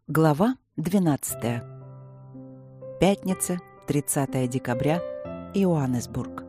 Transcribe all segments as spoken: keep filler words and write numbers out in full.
Глава двенадцатая. Пятница, тридцатое декабря, Иоаннесбург.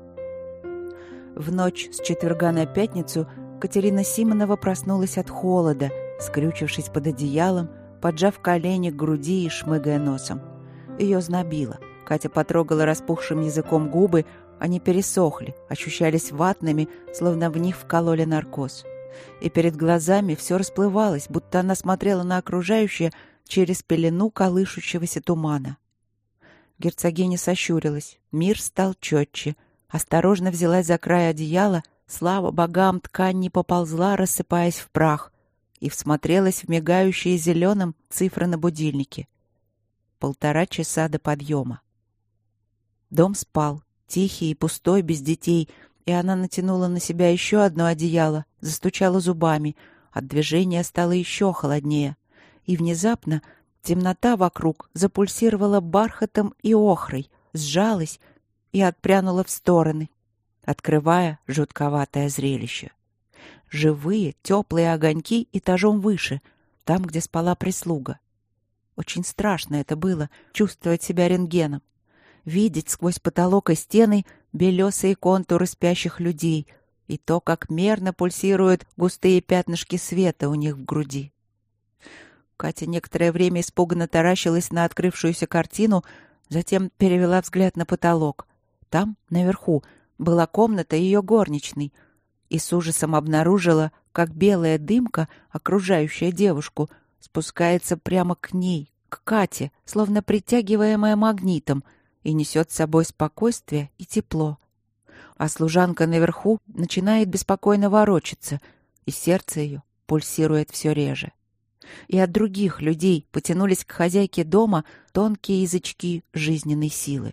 В ночь с четверга на пятницу Катерина Симонова проснулась от холода, скрючившись под одеялом, поджав колени к груди и шмыгая носом. Ее знобило. Катя потрогала распухшим языком губы, они пересохли, ощущались ватными, словно в них вкололи наркоз. И перед глазами все расплывалось, будто она смотрела на окружающее через пелену колышущегося тумана. Герцогиня сощурилась. Мир стал четче. Осторожно взялась за край одеяла. Слава богам, ткань не поползла, рассыпаясь в прах. И всмотрелась в мигающие зеленым цифры на будильнике. Полтора часа до подъема. Дом спал, тихий и пустой, без детей, и она натянула на себя еще одно одеяло, застучала зубами. От движения стало еще холоднее. И внезапно темнота вокруг запульсировала бархатом и охрой, сжалась и отпрянула в стороны, открывая жутковатое зрелище. Живые, теплые огоньки этажом выше, там, где спала прислуга. Очень страшно это было, чувствовать себя рентгеном. Видеть сквозь потолок и стены белесые контуры спящих людей и то, как мерно пульсируют густые пятнышки света у них в груди. Катя некоторое время испуганно таращилась на открывшуюся картину, затем перевела взгляд на потолок. Там, наверху, была комната ее горничной, и с ужасом обнаружила, как белая дымка, окружающая девушку, спускается прямо к ней, к Кате, словно притягиваемая магнитом, и несет с собой спокойствие и тепло. А служанка наверху начинает беспокойно ворочаться, и сердце ее пульсирует все реже. И от других людей потянулись к хозяйке дома тонкие язычки жизненной силы.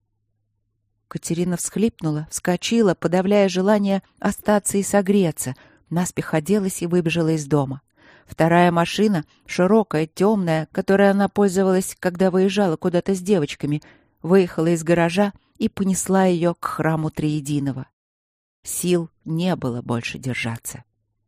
Катерина всхлипнула, вскочила, подавляя желание остаться и согреться, наспех оделась и выбежала из дома. Вторая машина, широкая, темная, которой она пользовалась, когда выезжала куда-то с девочками, выехала из гаража и понесла ее к храму Триединого. Сил не было больше держаться.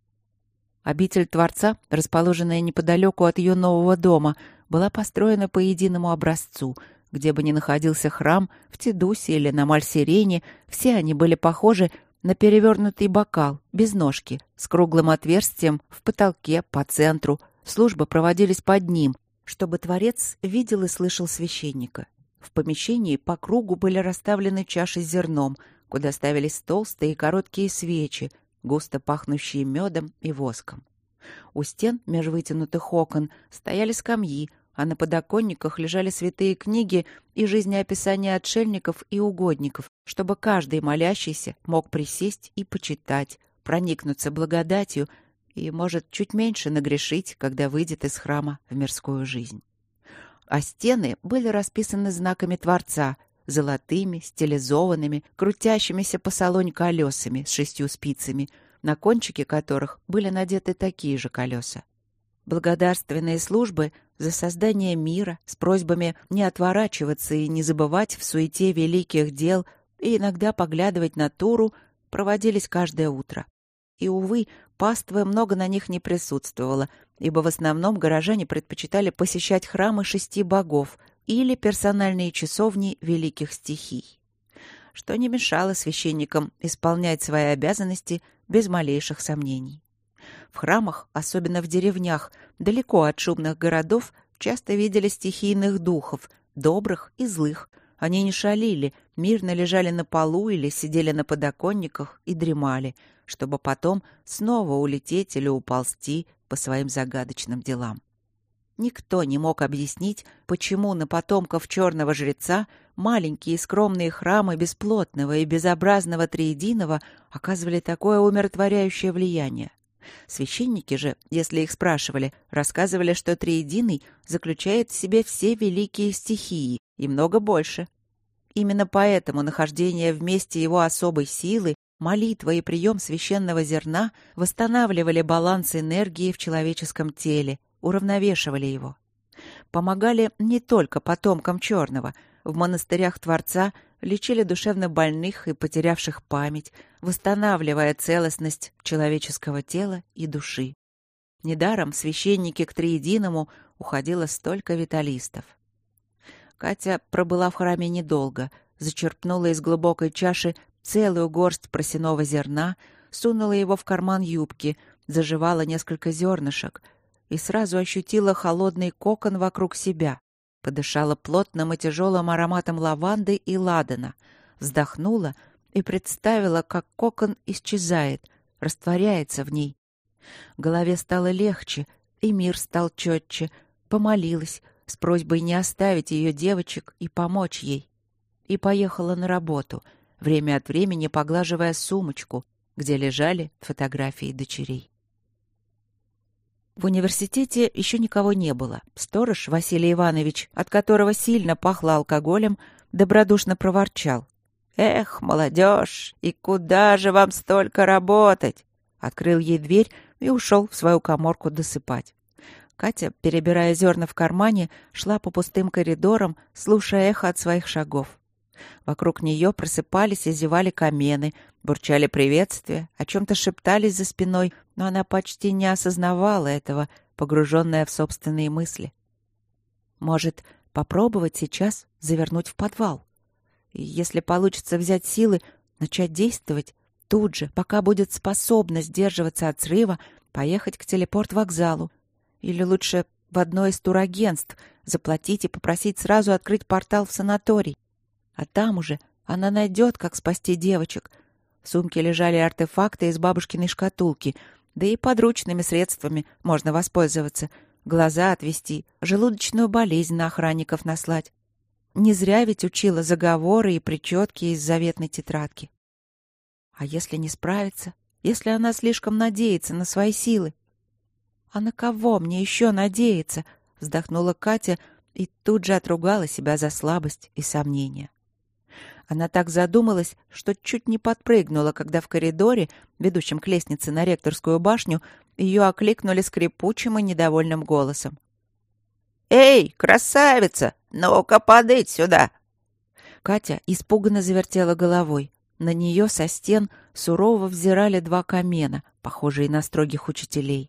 Обитель Творца, расположенная неподалеку от ее нового дома, была построена по единому образцу. Где бы ни находился храм, в Тедусе или на Мальсирене, все они были похожи на перевернутый бокал, без ножки, с круглым отверстием в потолке по центру. Службы проводились под ним, чтобы Творец видел и слышал священника. В помещении по кругу были расставлены чаши с зерном, куда ставились толстые и короткие свечи, густо пахнущие медом и воском. У стен, меж вытянутых окон, стояли скамьи, а на подоконниках лежали святые книги и жизнеописания отшельников и угодников, чтобы каждый молящийся мог присесть и почитать, проникнуться благодатью и, может, чуть меньше нагрешить, когда выйдет из храма в мирскую жизнь. А стены были расписаны знаками Творца, золотыми, стилизованными, крутящимися по салонь колесами с шестью спицами, на кончике которых были надеты такие же колеса. Благодарственные службы за создание мира с просьбами не отворачиваться и не забывать в суете великих дел и иногда поглядывать на Туру проводились каждое утро. И, увы, паствы много на них не присутствовало, ибо в основном горожане предпочитали посещать храмы шести богов или персональные часовни великих стихий, что не мешало священникам исполнять свои обязанности без малейших сомнений. В храмах, особенно в деревнях, далеко от шумных городов, часто видели стихийных духов, добрых и злых. Они не шалили, мирно лежали на полу или сидели на подоконниках и дремали, чтобы потом снова улететь или уползти по своим загадочным делам. Никто не мог объяснить, почему на потомков черного жреца маленькие скромные храмы бесплотного и безобразного Триединого оказывали такое умиротворяющее влияние. Священники же, если их спрашивали, рассказывали, что Триединый заключает в себе все великие стихии и много больше. Именно поэтому нахождение вместе его особой силы, молитва и прием священного зерна восстанавливали баланс энергии в человеческом теле, уравновешивали его. Помогали не только потомкам Черного. В монастырях Творца лечили душевно больных и потерявших память, восстанавливая целостность человеческого тела и души. Недаром в священники к Триединому уходило столько виталистов. Катя пробыла в храме недолго, зачерпнула из глубокой чаши целую горсть просяного зерна, сунула его в карман юбки, заживала несколько зернышек и сразу ощутила холодный кокон вокруг себя. Подышала плотным и тяжелым ароматом лаванды и ладана, вздохнула и представила, как кокон исчезает, растворяется в ней. Голове стало легче, и мир стал четче. Помолилась с просьбой не оставить ее девочек и помочь ей. И поехала на работу, время от времени поглаживая сумочку, где лежали фотографии дочерей. В университете еще никого не было. Сторож Василий Иванович, от которого сильно пахло алкоголем, добродушно проворчал: «Эх, молодежь, и куда же вам столько работать?» Открыл ей дверь и ушел в свою каморку досыпать. Катя, перебирая зерна в кармане, шла по пустым коридорам, слушая эхо от своих шагов. Вокруг нее просыпались и зевали камены, бурчали приветствия, о чем-то шептались за спиной, но она почти не осознавала этого, погруженная в собственные мысли. Может, попробовать сейчас завернуть в подвал? И если получится взять силы, начать действовать, тут же, пока будет способна сдерживаться от срыва, поехать к телепорт-вокзалу. Или лучше в одно из турагентств заплатить и попросить сразу открыть портал в санаторий. А там уже она найдет, как спасти девочек. В сумке лежали артефакты из бабушкиной шкатулки, да и подручными средствами можно воспользоваться. Глаза отвести, желудочную болезнь на охранников наслать. Не зря ведь учила заговоры и причетки из заветной тетрадки. А если не справится? Если она слишком надеется на свои силы? «А на кого мне еще надеяться?» — вздохнула Катя и тут же отругала себя за слабость и сомнения. Она так задумалась, что чуть не подпрыгнула, когда в коридоре, ведущем к лестнице на ректорскую башню, ее окликнули скрипучим и недовольным голосом. «Эй, красавица! Ну-ка, подыть сюда!» Катя испуганно завертела головой. На нее со стен сурово взирали два камена, похожие на строгих учителей.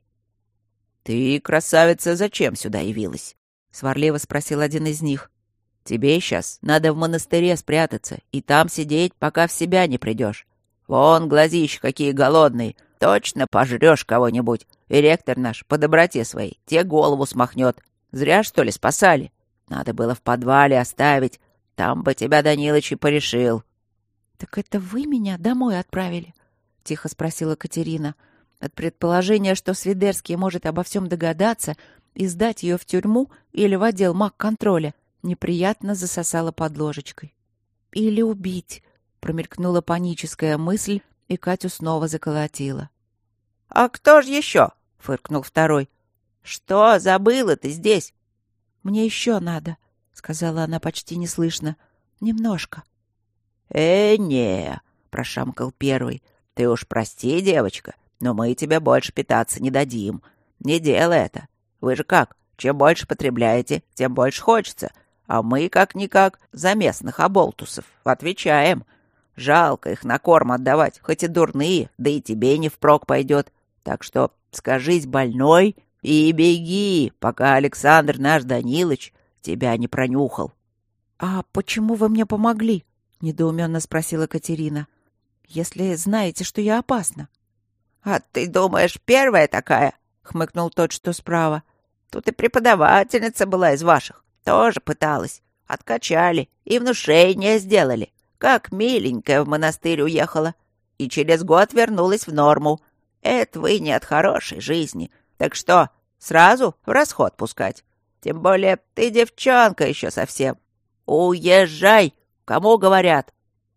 «Ты, красавица, зачем сюда явилась?» — сварливо спросил один из них. «Тебе сейчас надо в монастыре спрятаться и там сидеть, пока в себя не придешь. Вон глазища какие голодные, точно пожрешь кого-нибудь, и ректор наш по доброте своей те голову смахнет. Зря, что ли, спасали? Надо было в подвале оставить, там бы тебя Данилыч и порешил». «Так это вы меня домой отправили?» — тихо спросила Катерина. От предположения, что Свидерский может обо всем догадаться и сдать ее в тюрьму или в отдел маг-контроля, неприятно засосала под ложечкой. «Или убить», — промелькнула паническая мысль, и Катю снова заколотила. «А кто же еще?» — фыркнул второй. «Что забыла ты здесь?» «Мне еще надо», — сказала она почти неслышно. «Немножко». «Э, не», — прошамкал первый. «Ты уж прости, девочка, но мы тебе больше питаться не дадим. Не делай это. Вы же как, чем больше потребляете, тем больше хочется. А мы, как-никак, за местных оболтусов отвечаем. Жалко их на корм отдавать, хоть и дурные, да и тебе не впрок пойдет. Так что скажись больной и беги, пока Александр наш Данилыч тебя не пронюхал». «А почему вы мне помогли?» — недоуменно спросила Катерина. «Если знаете, что я опасна». «А ты думаешь, первая такая?» — хмыкнул тот, что справа. «Тут и преподавательница была из ваших. Тоже пыталась. Откачали и внушение сделали. Как миленькая в монастырь уехала. И через год вернулась в норму. Это вы не от хорошей жизни. Так что, сразу в расход пускать? Тем более ты девчонка еще совсем. Уезжай! Кому говорят?»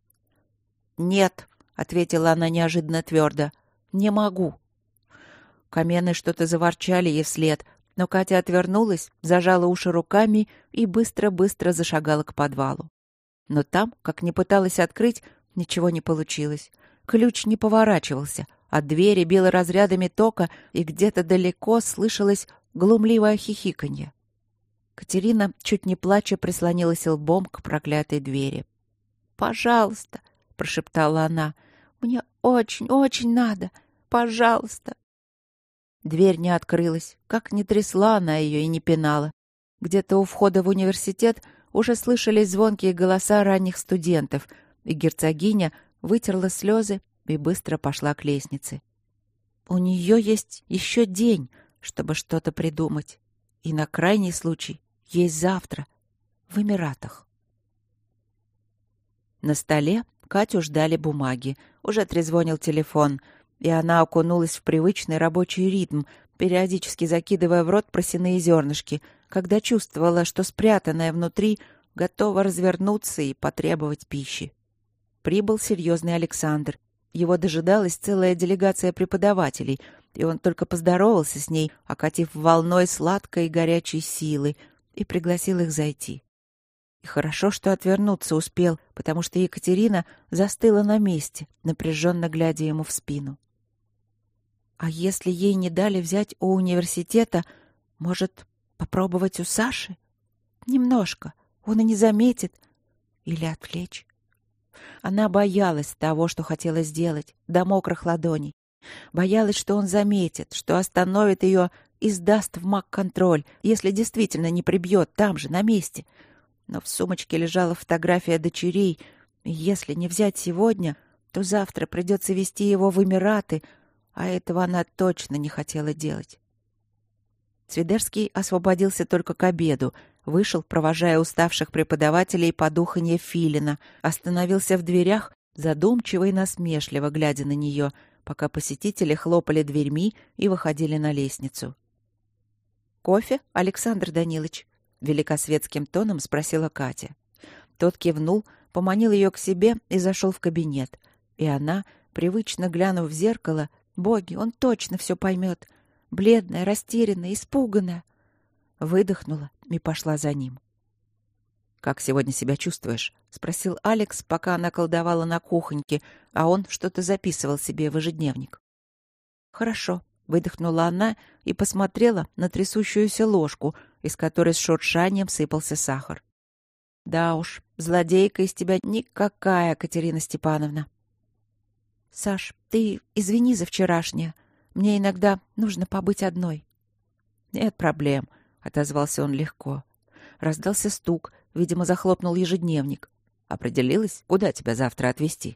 «Нет», — ответила она неожиданно твердо. «Не могу». Камены что-то заворчали ей вслед, но Катя отвернулась, зажала уши руками и быстро-быстро зашагала к подвалу. Но там, как ни пыталась открыть, ничего не получилось. Ключ не поворачивался, от двери било разрядами тока, и где-то далеко слышалось глумливое хихиканье. Катерина, чуть не плача, прислонилась лбом к проклятой двери. «Пожалуйста», — прошептала она, — «мне очень, очень надо. Пожалуйста». Дверь не открылась, как ни трясла она ее и не пинала. Где-то у входа в университет уже слышались звонкие голоса ранних студентов, и герцогиня вытерла слезы и быстро пошла к лестнице. У нее есть еще день, чтобы что-то придумать. И на крайний случай есть завтра в Эмиратах. На столе Катю ждали бумаги. Уже трезвонил телефон, и она окунулась в привычный рабочий ритм, периодически закидывая в рот просяные зернышки, когда чувствовала, что спрятанное внутри готово развернуться и потребовать пищи. Прибыл серьезный Александр. Его дожидалась целая делегация преподавателей, и он только поздоровался с ней, окатив волной сладкой и горячей силы, и пригласил их зайти. И хорошо, что отвернуться успел, потому что Екатерина застыла на месте, напряженно глядя ему в спину. А если ей не дали взять у университета, может, попробовать у Саши? Немножко, он и не заметит. Или отвлечь? Она боялась того, что хотела сделать, до мокрых ладоней. Боялась, что он заметит, что остановит ее и сдаст в маг-контроль, если действительно не прибьет там же, на месте. Но в сумочке лежала фотография дочерей, и если не взять сегодня, то завтра придется везти его в Эмираты, а этого она точно не хотела делать. Свидерский освободился только к обеду, вышел, провожая уставших преподавателей под уханье филина, остановился в дверях, задумчиво и насмешливо глядя на нее, пока посетители хлопали дверьми и выходили на лестницу. «Кофе, Александр Данилович?» — великосветским тоном спросила Катя. Тот кивнул, поманил ее к себе и зашел в кабинет. И она, привычно глянув в зеркало, боги, он точно все поймет, бледная, растерянная, испуганная, выдохнула и пошла за ним. «Как сегодня себя чувствуешь?» — спросил Алекс, пока она колдовала на кухоньке, а он что-то записывал себе в ежедневник. «Хорошо», — выдохнула она и посмотрела на трясущуюся ложку, из которой с шуршанием сыпался сахар. «Да уж, злодейка из тебя никакая, Катерина Степановна». «Саш, ты извини за вчерашнее. Мне иногда нужно побыть одной». «Нет проблем», — отозвался он легко. Раздался стук, видимо, захлопнул ежедневник. «Определилась, куда тебя завтра отвезти?»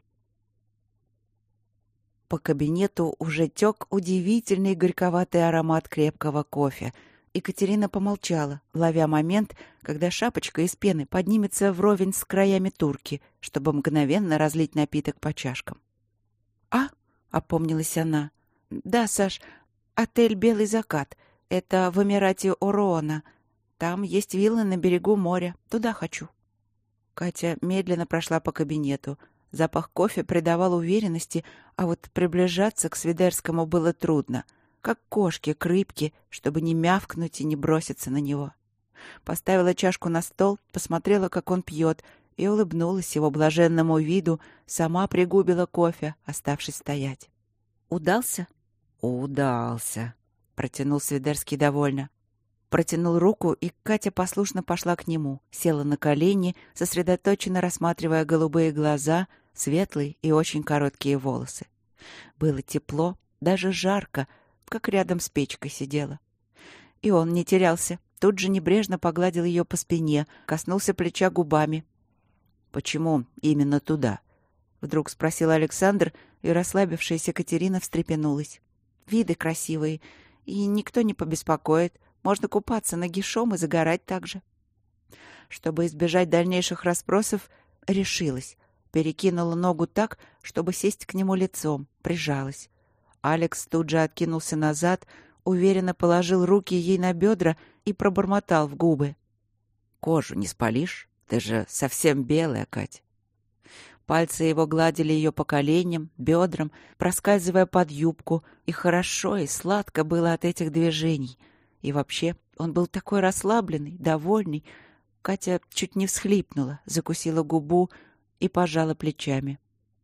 По кабинету уже тек удивительный горьковатый аромат крепкого кофе. Екатерина помолчала, ловя момент, когда шапочка из пены поднимется вровень с краями турки, чтобы мгновенно разлить напиток по чашкам. «А?» — опомнилась она. «Да, Саш, отель «Белый закат». Это в Эмирате Ороона. Там есть вилла на берегу моря. Туда хочу». Катя медленно прошла по кабинету. Запах кофе придавал уверенности, а вот приближаться к Свидерскому было трудно, как кошке к рыбке, чтобы не мявкнуть и не броситься на него. Поставила чашку на стол, посмотрела, как он пьет, и улыбнулась его блаженному виду, сама пригубила кофе, оставшись стоять. «Удался?» «Удался», — протянул Свидерский довольно. Протянул руку, и Катя послушно пошла к нему, села на колени, сосредоточенно рассматривая голубые глаза, светлые и очень короткие волосы. Было тепло, даже жарко, как рядом с печкой сидела. И он не терялся, тут же небрежно погладил ее по спине, коснулся плеча губами. «Почему именно туда?» — вдруг спросил Александр, и расслабившаяся Катерина встрепенулась. «Виды красивые, и никто не побеспокоит. Можно купаться нагишом и загорать так же». Чтобы избежать дальнейших расспросов, решилась. Перекинула ногу так, чтобы сесть к нему лицом, прижалась. Алекс тут же откинулся назад, уверенно положил руки ей на бедра и пробормотал в губы. «Кожу не спалишь? Ты же совсем белая, Кать». Пальцы его гладили ее по коленям, бедрам, проскальзывая под юбку, и хорошо и сладко было от этих движений. И вообще он был такой расслабленный, довольный. Катя чуть не всхлипнула, закусила губу и пожала плечами.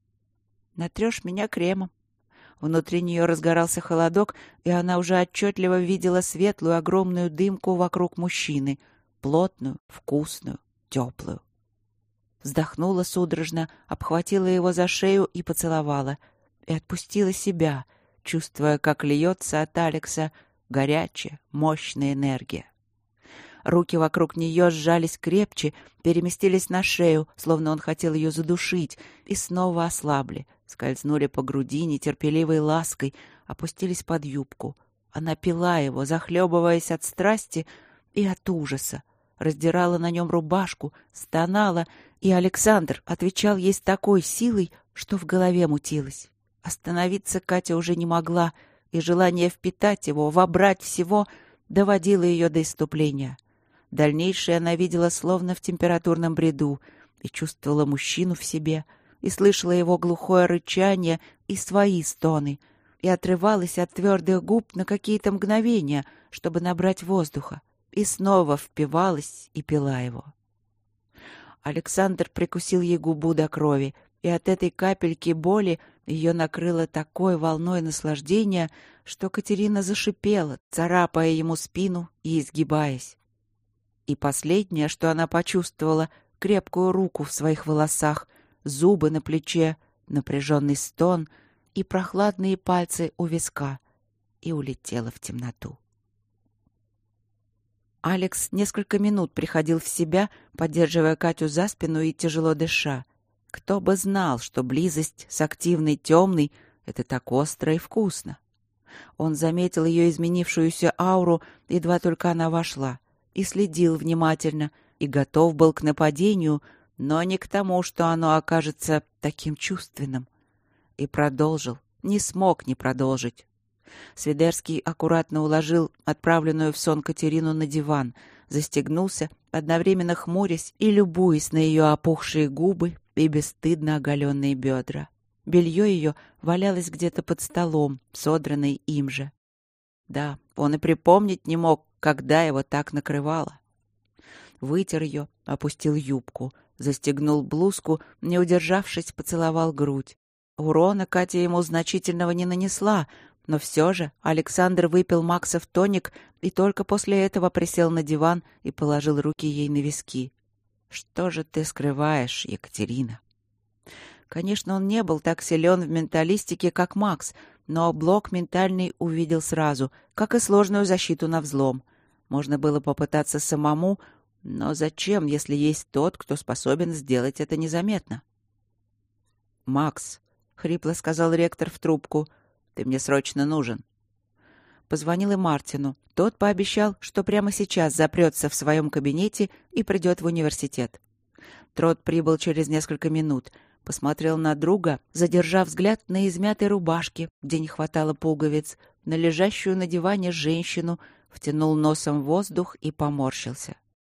«Натрешь меня кремом». Внутри нее разгорался холодок, и она уже отчетливо видела светлую огромную дымку вокруг мужчины, плотную, вкусную, теплую. Вздохнула судорожно, обхватила его за шею и поцеловала. И отпустила себя, чувствуя, как льется от Алекса горячая, мощная энергия. Руки вокруг нее сжались крепче, переместились на шею, словно он хотел ее задушить, и снова ослабли, скользнули по груди нетерпеливой лаской, опустились под юбку. Она пила его, захлебываясь от страсти и от ужаса, раздирала на нем рубашку, стонала, и Александр отвечал ей с такой силой, что в голове мутилось. Остановиться Катя уже не могла, и желание впитать его, вобрать всего, доводило ее до исступления. Дальнейшее она видела словно в температурном бреду и чувствовала мужчину в себе, и слышала его глухое рычание и свои стоны, и отрывалась от твердых губ на какие-то мгновения, чтобы набрать воздуха, и снова впивалась и пила его. Александр прикусил ей губу до крови, и от этой капельки боли ее накрыло такой волной наслаждения, что Катерина зашипела, царапая ему спину и изгибаясь. И последнее, что она почувствовала, крепкую руку в своих волосах, зубы на плече, напряженный стон и прохладные пальцы у виска, и улетела в темноту. Алекс несколько минут приходил в себя, поддерживая Катю за спину и тяжело дыша. Кто бы знал, что близость с активной темной — это так остро и вкусно. Он заметил ее изменившуюся ауру, едва только она вошла, и следил внимательно, и готов был к нападению, но не к тому, что оно окажется таким чувственным. И продолжил, не смог не продолжить. Свидерский аккуратно уложил отправленную в сон Катерину на диван, застегнулся, одновременно хмурясь и любуясь на ее опухшие губы и бесстыдно оголенные бедра. Белье ее валялось где-то под столом, содранное им же. Да, он и припомнить не мог, когда его так накрывало. Вытер ее, опустил юбку, застегнул блузку, не удержавшись, поцеловал грудь. Урона Катя ему значительного не нанесла, но все же Александр выпил Максов тоник и только после этого присел на диван и положил руки ей на виски. «Что же ты скрываешь, Екатерина?» Конечно, он не был так силен в менталистике, как Макс, но блок ментальный увидел сразу, как и сложную защиту на взлом. Можно было попытаться самому, но зачем, если есть тот, кто способен сделать это незаметно? «Макс», — хрипло сказал ректор в трубку, — «ты мне срочно нужен». Позвонил и Мартину. Тот пообещал, что прямо сейчас запрется в своем кабинете и придет в университет. Трот прибыл через несколько минут. Посмотрел на друга, задержав взгляд на измятой рубашке, где не хватало пуговиц, на лежащую на диване женщину, втянул носом воздух и поморщился.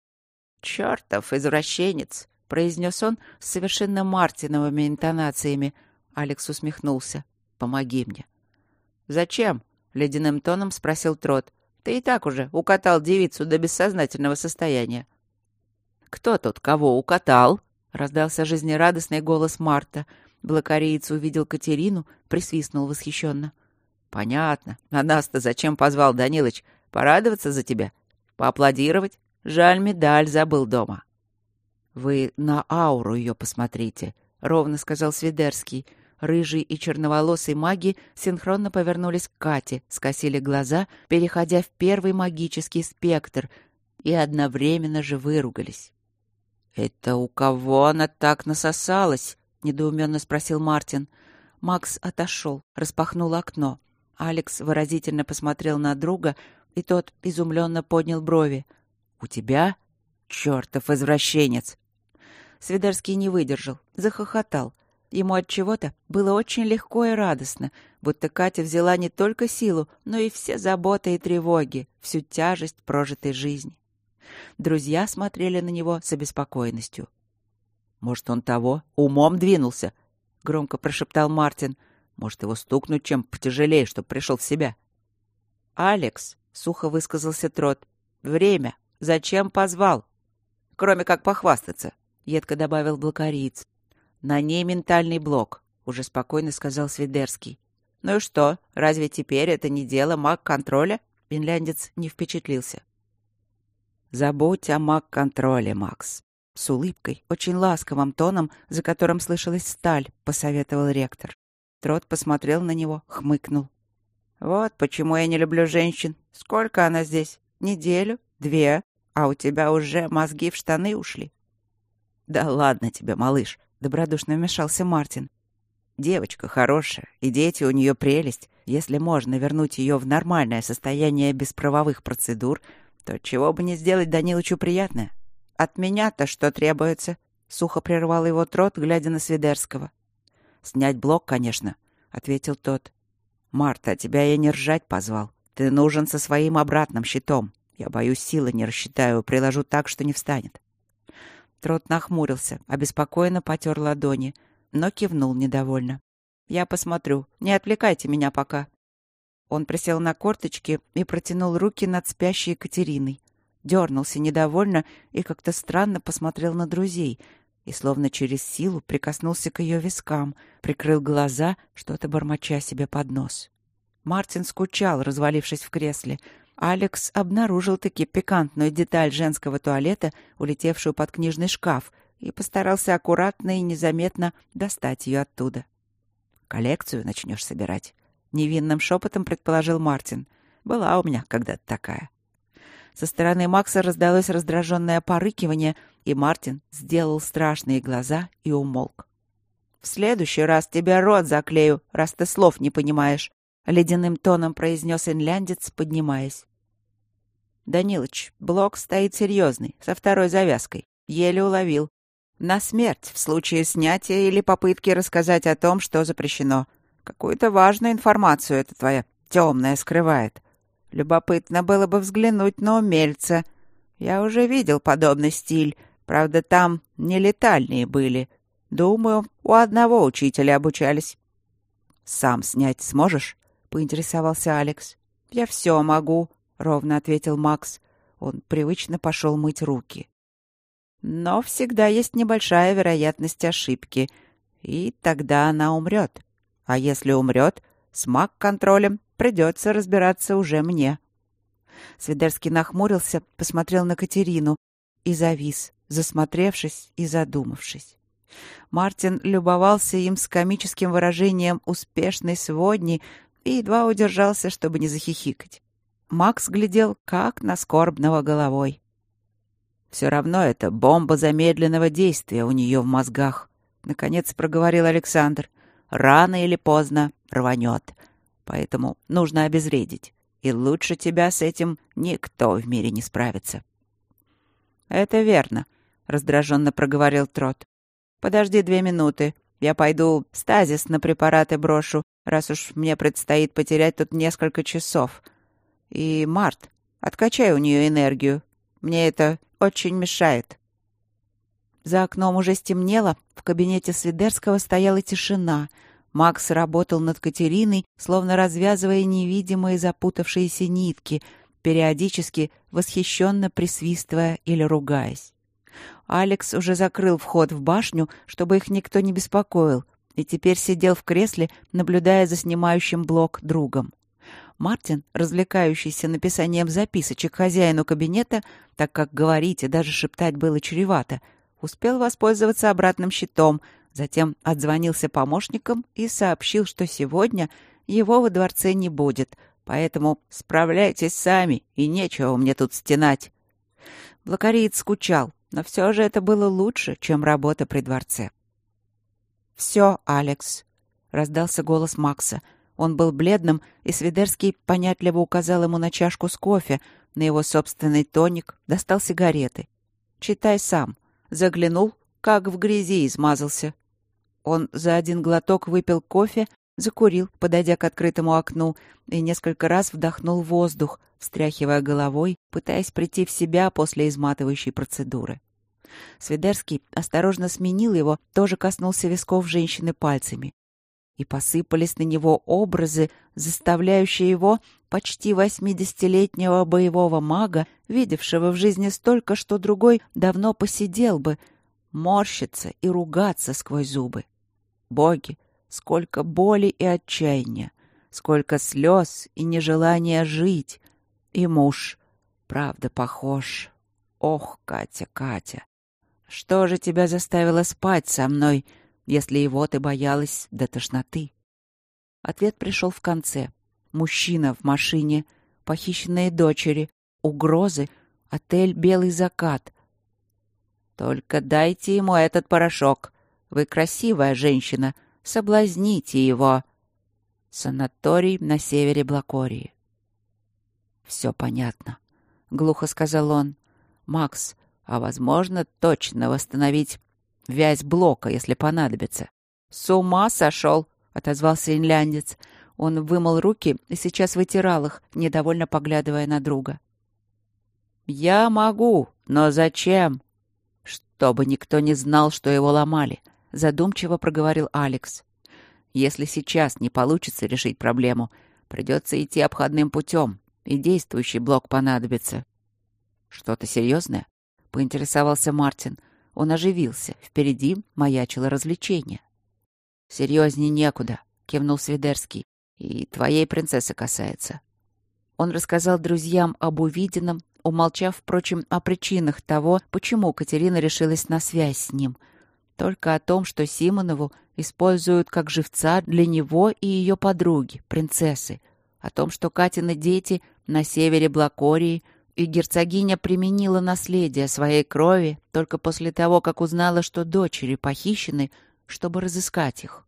«Чертов извращенец!» — произнес он с совершенно мартиновыми интонациями. Алекс усмехнулся. «Помоги мне». «Зачем?» — ледяным тоном спросил Трот. «Ты и так уже укатал девицу до бессознательного состояния». «Кто тут кого укатал?» — раздался жизнерадостный голос Марта. Блокариец увидел Катерину, присвистнул восхищенно. «Понятно. А нас-то зачем позвал Данилыч? Порадоваться за тебя? Поаплодировать? Жаль, медаль забыл дома». «Вы на ауру ее посмотрите», — ровно сказал Свидерский. Рыжий и черноволосый маги синхронно повернулись к Кате, скосили глаза, переходя в первый магический спектр, и одновременно же выругались. «Это у кого она так насосалась?» — недоуменно спросил Мартин. Макс отошел, распахнул окно. Алекс выразительно посмотрел на друга, и тот изумленно поднял брови. «У тебя? Чертов извращенец!» Свидерский не выдержал, захохотал. Ему от чего-то было очень легко и радостно, будто Катя взяла не только силу, но и все заботы и тревоги, всю тяжесть прожитой жизни. Друзья смотрели на него с обеспокоенностью. «Может, он того? Умом двинулся?» — громко прошептал Мартин. «Может, его стукнуть чем потяжелее, чтоб пришел в себя?» «Алекс», — сухо высказался Трот, — «время. Зачем позвал?» «Кроме как похвастаться», — едко добавил блокариец. «На ней ментальный блок», — уже спокойно сказал Свидерский. «Ну и что, разве теперь это не дело маг-контроля?» Финляндец не впечатлился. «Забудь о маг-контроле, Макс», — с улыбкой, очень ласковым тоном, за которым слышалась сталь, посоветовал ректор. Трот посмотрел на него, хмыкнул. Вот почему я не люблю женщин. Сколько она здесь? Неделю? Две? А у тебя уже мозги в штаны ушли?» «Да ладно тебе, малыш», — добродушно вмешался Мартин. «Девочка хорошая, и дети у нее прелесть. Если можно вернуть ее в нормальное состояние без правовых процедур, то чего бы не сделать Данилычу приятное? От меня-то что требуется?» — сухо прервал его Трот, глядя на Свидерского. «Снять блок, конечно», — ответил тот. «Марта, а тебя я не ржать позвал. Ты нужен со своим обратным щитом. Я боюсь, силы не рассчитаю, приложу так, что не встанет». Трот нахмурился, обеспокоенно потер ладони, но кивнул недовольно. «Я посмотрю. Не отвлекайте меня пока». Он присел на корточки и протянул руки над спящей Екатериной. Дернулся недовольно и как-то странно посмотрел на друзей и, словно через силу, прикоснулся к ее вискам, прикрыл глаза, что-то бормоча себе под нос. Мартин скучал, развалившись в кресле. Алекс обнаружил-таки пикантную деталь женского туалета, улетевшую под книжный шкаф, и постарался аккуратно и незаметно достать ее оттуда. «Коллекцию начнешь собирать?» — невинным шепотом предположил Мартин. «Была у меня когда-то такая». Со стороны Макса раздалось раздраженное порыкивание, и Мартин сделал страшные глаза и умолк. «В следующий раз тебе рот заклею, раз ты слов не понимаешь», — ледяным тоном произнес инляндец, поднимаясь. «Данилыч, блок стоит серьезный, со второй завязкой. Еле уловил. На смерть в случае снятия или попытки рассказать о том, что запрещено. Какую-то важную информацию эта твоя темная скрывает. Любопытно было бы взглянуть на умельца. Я уже видел подобный стиль. Правда, там не летальные были. Думаю, у одного учителя обучались». «Сам снять сможешь?» — поинтересовался Алекс. «Я все могу», — ровно ответил Макс. Он привычно пошел мыть руки. «Но всегда есть небольшая вероятность ошибки, и тогда она умрет. А если умрет, с маг-контролем придется разбираться уже мне». Свидерский нахмурился, посмотрел на Катерину и завис, засмотревшись и задумавшись. Мартин любовался им с комическим выражением успешной сводни и едва удержался, чтобы не захихикать. Макс глядел, как на скорбного головой. «Все равно это бомба замедленного действия у нее в мозгах», — наконец проговорил Александр. «Рано или поздно рванет. Поэтому нужно обезвредить. И лучше тебя с этим никто в мире не справится». «Это верно», — раздраженно проговорил Трот. «Подожди две минуты. Я пойду стазис на препараты брошу, раз уж мне предстоит потерять тут несколько часов. И, Март, откачай у нее энергию. Мне это очень мешает». За окном уже стемнело, в кабинете Свидерского стояла тишина. Макс работал над Катериной, словно развязывая невидимые запутавшиеся нитки, периодически восхищенно присвистывая или ругаясь. Алекс уже закрыл вход в башню, чтобы их никто не беспокоил, и теперь сидел в кресле, наблюдая за снимающим блок другом. Мартин, развлекающийся написанием записочек хозяину кабинета, так как говорить и даже шептать было чревато, успел воспользоваться обратным щитом, затем отзвонился помощникам и сообщил, что сегодня его во дворце не будет, поэтому справляйтесь сами, и нечего мне тут стенать. Блокариец скучал, но все же это было лучше, чем работа при дворце. «Все, Алекс», — раздался голос Макса. Он был бледным, и Свидерский понятливо указал ему на чашку с кофе, на его собственный тоник, достал сигареты. «Читай сам». Заглянул, как в грязи измазался. Он за один глоток выпил кофе, закурил, подойдя к открытому окну, и несколько раз вдохнул воздух, встряхивая головой, пытаясь прийти в себя после изматывающей процедуры. Свидерский осторожно сменил его, тоже коснулся висков женщины пальцами. И посыпались на него образы, заставляющие его, почти восьмидесятилетнего боевого мага, видевшего в жизни столько, что другой давно посидел бы, морщиться и ругаться сквозь зубы. Боги, сколько боли и отчаяния, сколько слез и нежелания жить. И муж, правда, похож. Ох, Катя, Катя, что же тебя заставило спать со мной, если его ты боялась до тошноты? Ответ пришел в конце. мужчина в машине, похищенные дочери, угрозы, отель «Белый закат». «Только дайте ему этот порошок. Вы красивая женщина. Соблазните его». Санаторий на севере Блакории. «Все понятно», — глухо сказал он. «Макс, а возможно точно восстановить вязь блока, если понадобится?» «С ума сошел!» — отозвался инляндец. Он вымыл руки и сейчас вытирал их, недовольно поглядывая на друга. «Я могу, но зачем?» «Чтобы никто не знал, что его ломали», — задумчиво проговорил Алекс. «Если сейчас не получится решить проблему, придется идти обходным путем, и действующий блок понадобится». «Что-то серьезное?» — поинтересовался Мартин. Он оживился. Впереди маячило развлечение. «Серьезней некуда», — кивнул Свидерский. «И твоей принцессы касается». Он рассказал друзьям об увиденном, умолчав, впрочем, о причинах того, почему Катерина решилась на связь с ним. Только о том, что Симонову используют как живца для него и ее подруги, принцессы. О том, что Катины дети на севере Блакории, и герцогиня применила наследие своей крови только после того, как узнала, что дочери похищены, чтобы разыскать их.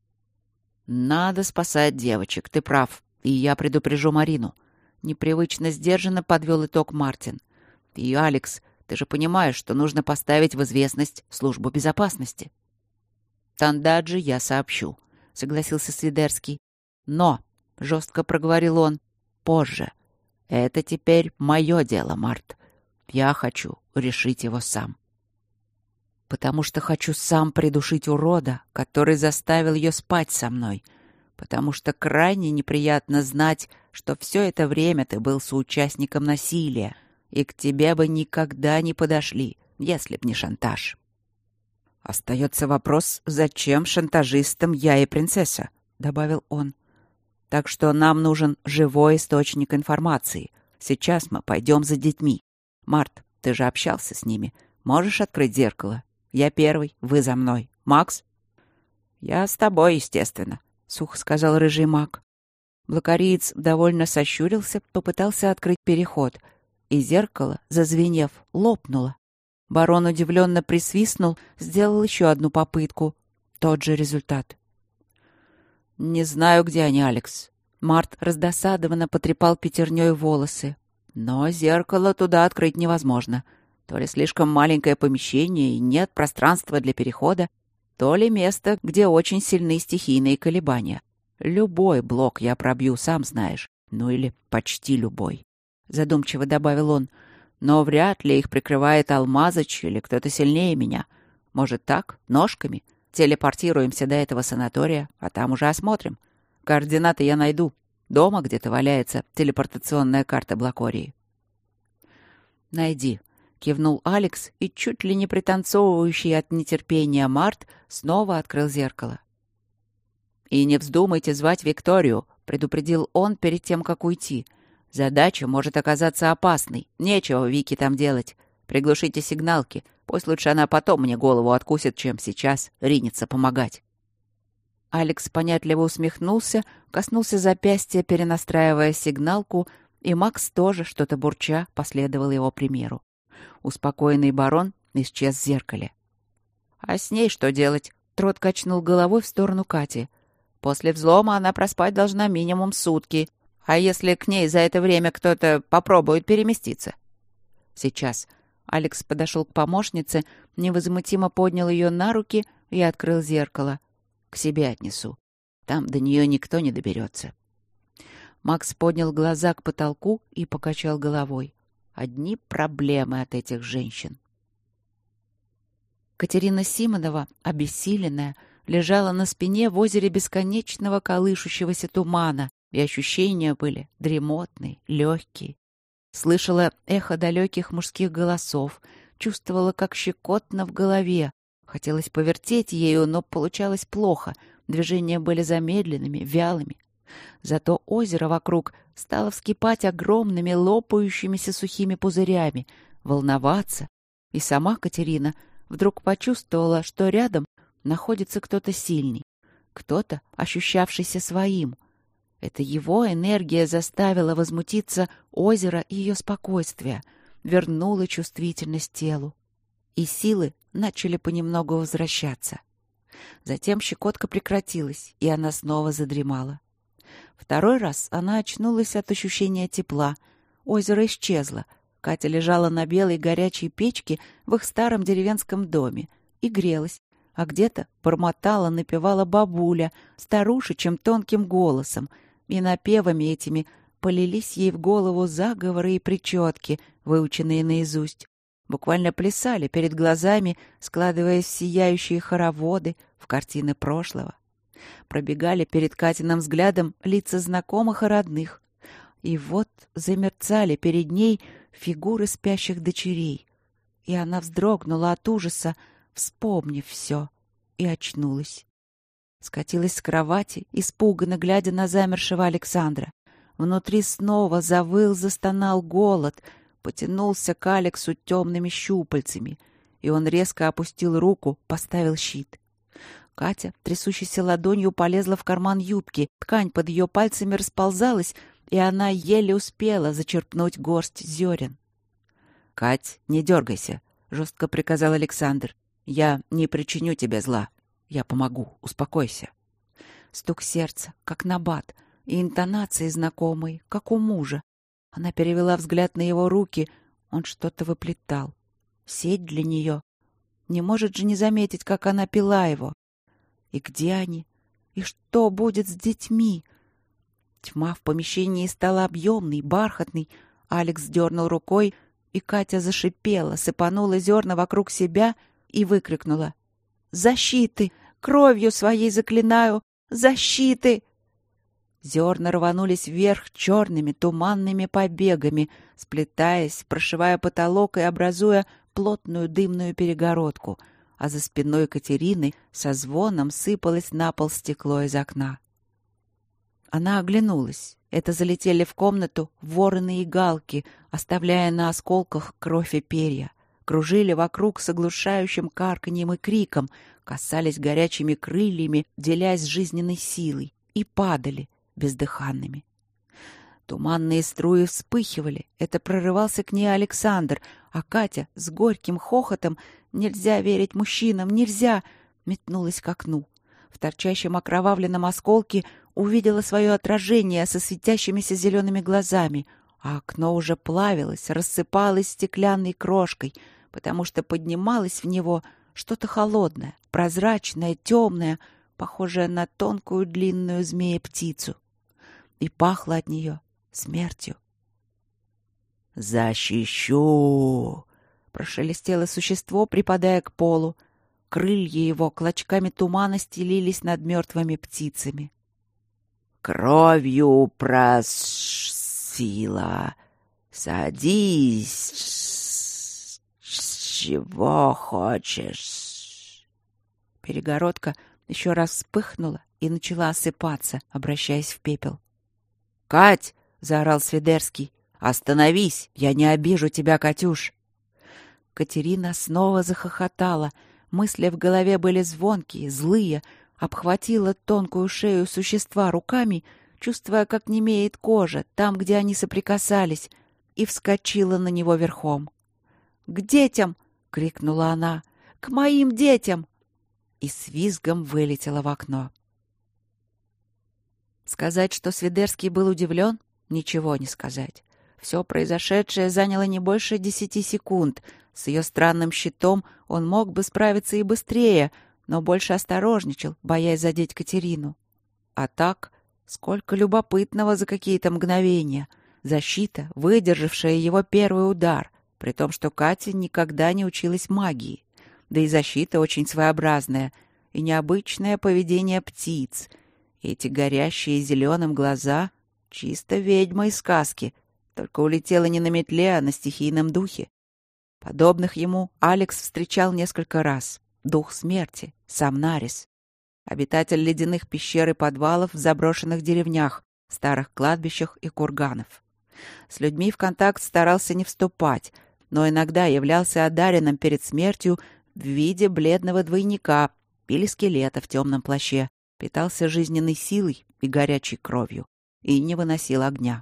«Надо спасать девочек, ты прав, и я предупрежу Марину», — непривычно сдержанно подвел итог Мартин. «И, Алекс, ты же понимаешь, что нужно поставить в известность службу безопасности». «Тандаджи я сообщу», — согласился Свидерский. «Но», — жестко проговорил он, — «позже. Это теперь мое дело, Март. Я хочу решить его сам». «Потому что хочу сам придушить урода, который заставил ее спать со мной. Потому что крайне неприятно знать, что все это время ты был соучастником насилия, и к тебе бы никогда не подошли, если б не шантаж». «Остается вопрос, зачем шантажистам я и принцесса?» — добавил он. «Так что нам нужен живой источник информации. Сейчас мы пойдем за детьми. Март, ты же общался с ними. Можешь открыть зеркало? Я первый, вы за мной. Макс?» «Я с тобой, естественно», — сухо сказал рыжий маг. Блокариец довольно сощурился, попытался открыть переход, и зеркало, зазвенев, лопнуло. Барон удивленно присвистнул, сделал еще одну попытку. Тот же результат. «Не знаю, где они, Алекс». Март раздосадованно потрепал пятерней волосы. «Но зеркало туда открыть невозможно. То ли слишком маленькое помещение и нет пространства для перехода, то ли место, где очень сильны стихийные колебания. Любой блок я пробью, сам знаешь. Ну или почти любой», — задумчиво добавил он. «Но вряд ли их прикрывает Алмазыч или кто-то сильнее меня. Может так, ножками? Телепортируемся до этого санатория, а там уже осмотрим. Координаты я найду. Дома где-то валяется телепортационная карта Блакории». «Найди», — кивнул Алекс, и чуть ли не пританцовывающий от нетерпения Март снова открыл зеркало. «И не вздумайте звать Викторию», — предупредил он перед тем, как уйти. «Задача может оказаться опасной. Нечего Вике там делать. Приглушите сигналки. Пусть лучше она потом мне голову откусит, чем сейчас ринется помогать». Алекс понятливо усмехнулся, коснулся запястья, перенастраивая сигналку, и Макс тоже, что-то бурча, последовал его примеру. Успокоенный барон исчез в зеркале. «А с ней что делать?» Трот качнул головой в сторону Кати. «После взлома она проспать должна минимум сутки. А если к ней за это время кто-то попробует переместиться?» «Сейчас». Алекс подошел к помощнице, невозмутимо поднял ее на руки и открыл зеркало. «К себе отнесу. Там до нее никто не доберется». Макс поднял глаза к потолку и покачал головой. Одни проблемы от этих женщин. Катерина Симонова, обессиленная, лежала на спине в озере бесконечного колышущегося тумана, и ощущения были дремотные, легкие. Слышала эхо далеких мужских голосов, чувствовала, как щекотно в голове. Хотелось повертеть ею, но получалось плохо. Движения были замедленными, вялыми. Зато озеро вокруг стало вскипать огромными лопающимися сухими пузырями, волноваться. И сама Катерина вдруг почувствовала, что рядом находится кто-то сильный, кто-то, ощущавшийся своим. Это его энергия заставила возмутиться озеро и ее спокойствие, вернула чувствительность телу. И силы начали понемногу возвращаться. Затем щекотка прекратилась, и она снова задремала. Второй раз она очнулась от ощущения тепла. Озеро исчезло. Катя лежала на белой горячей печке в их старом деревенском доме и грелась, а где-то бормотала, напевала бабуля старушечьим тонким голосом, и напевами этими полились ей в голову заговоры и причетки, выученные наизусть. Буквально плясали перед глазами, складываясь в сияющие хороводы, в картины прошлого. Пробегали перед Катиным взглядом лица знакомых и родных. И вот замерцали перед ней фигуры спящих дочерей. И она вздрогнула от ужаса, вспомнив все, и очнулась. Скатилась с кровати, испуганно глядя на замершего Александра. Внутри снова завыл, застонал голод, потянулся к Алексу темными щупальцами, и он резко опустил руку, поставил щит. Катя, трясущейся ладонью, полезла в карман юбки, ткань под ее пальцами расползалась, и она еле успела зачерпнуть горсть зерен. — Кать, не дергайся, — жестко приказал Александр. — Я не причиню тебе зла. Я помогу, успокойся. Стук сердца, как набат, и интонации знакомые, как у мужа. Она перевела взгляд на его руки, он что-то выплетал. Сеть для нее. Не может же не заметить, как она пила его. И где они? И что будет с детьми? Тьма в помещении стала объемной, бархатной. Алекс дернул рукой, и Катя зашипела, сыпанула зерна вокруг себя и выкрикнула: «Защиты! Кровью своей заклинаю! Защиты!» Зерна рванулись вверх черными туманными побегами, сплетаясь, прошивая потолок и образуя плотную дымную перегородку, а за спиной Катерины со звоном сыпалось на пол стекло из окна. Она оглянулась. Это залетели в комнату вороны и галки, оставляя на осколках кровь и перья. Кружили вокруг с оглушающим карканьем и криком, касались горячими крыльями, делясь жизненной силой, и падали бездыханными. Туманные струи вспыхивали. Это прорывался к ней Александр, а Катя с горьким хохотом «Нельзя верить мужчинам, нельзя!» метнулась к окну. В торчащем окровавленном осколке увидела свое отражение со светящимися зелеными глазами, а окно уже плавилось, рассыпалось стеклянной крошкой, потому что поднималось в него что-то холодное, прозрачное, темное, похожее на тонкую длинную змея-птицу. И пахло от нее смертью. «Защищу!» — прошелестело существо, припадая к полу. Крылья его клочками тумана стелились над мертвыми птицами. «Кровью просила! Садись! Чего хочешь?» Перегородка еще раз вспыхнула и начала осыпаться, обращаясь в пепел. «Кать!» — заорал Свидерский. «Остановись! Я не обижу тебя, Катюш!» Катерина снова захохотала. Мысли в голове были звонкие, злые. Обхватила тонкую шею существа руками, чувствуя, как немеет кожа там, где они соприкасались, и вскочила на него верхом. «К детям!» — крикнула она. «К моим детям!» И с визгом вылетела в окно. Сказать, что Свидерский был удивлен, ничего не сказать. Все произошедшее заняло не больше десяти секунд. С ее странным щитом он мог бы справиться и быстрее, но больше осторожничал, боясь задеть Катерину. А так, сколько любопытного за какие-то мгновения. Защита, выдержавшая его первый удар, при том, что Катя никогда не училась магии. Да и защита очень своеобразная, и необычное поведение птиц. И эти горящие зеленым глаза — чисто ведьма из сказки, только улетела не на метле, а на стихийном духе. Подобных ему Алекс встречал несколько раз. Дух смерти, Самнарис. Обитатель ледяных пещер и подвалов в заброшенных деревнях, старых кладбищах и курганов. С людьми в контакт старался не вступать, но иногда являлся одаренным перед смертью в виде бледного двойника или скелета в темном плаще, питался жизненной силой и горячей кровью. и не выносил огня.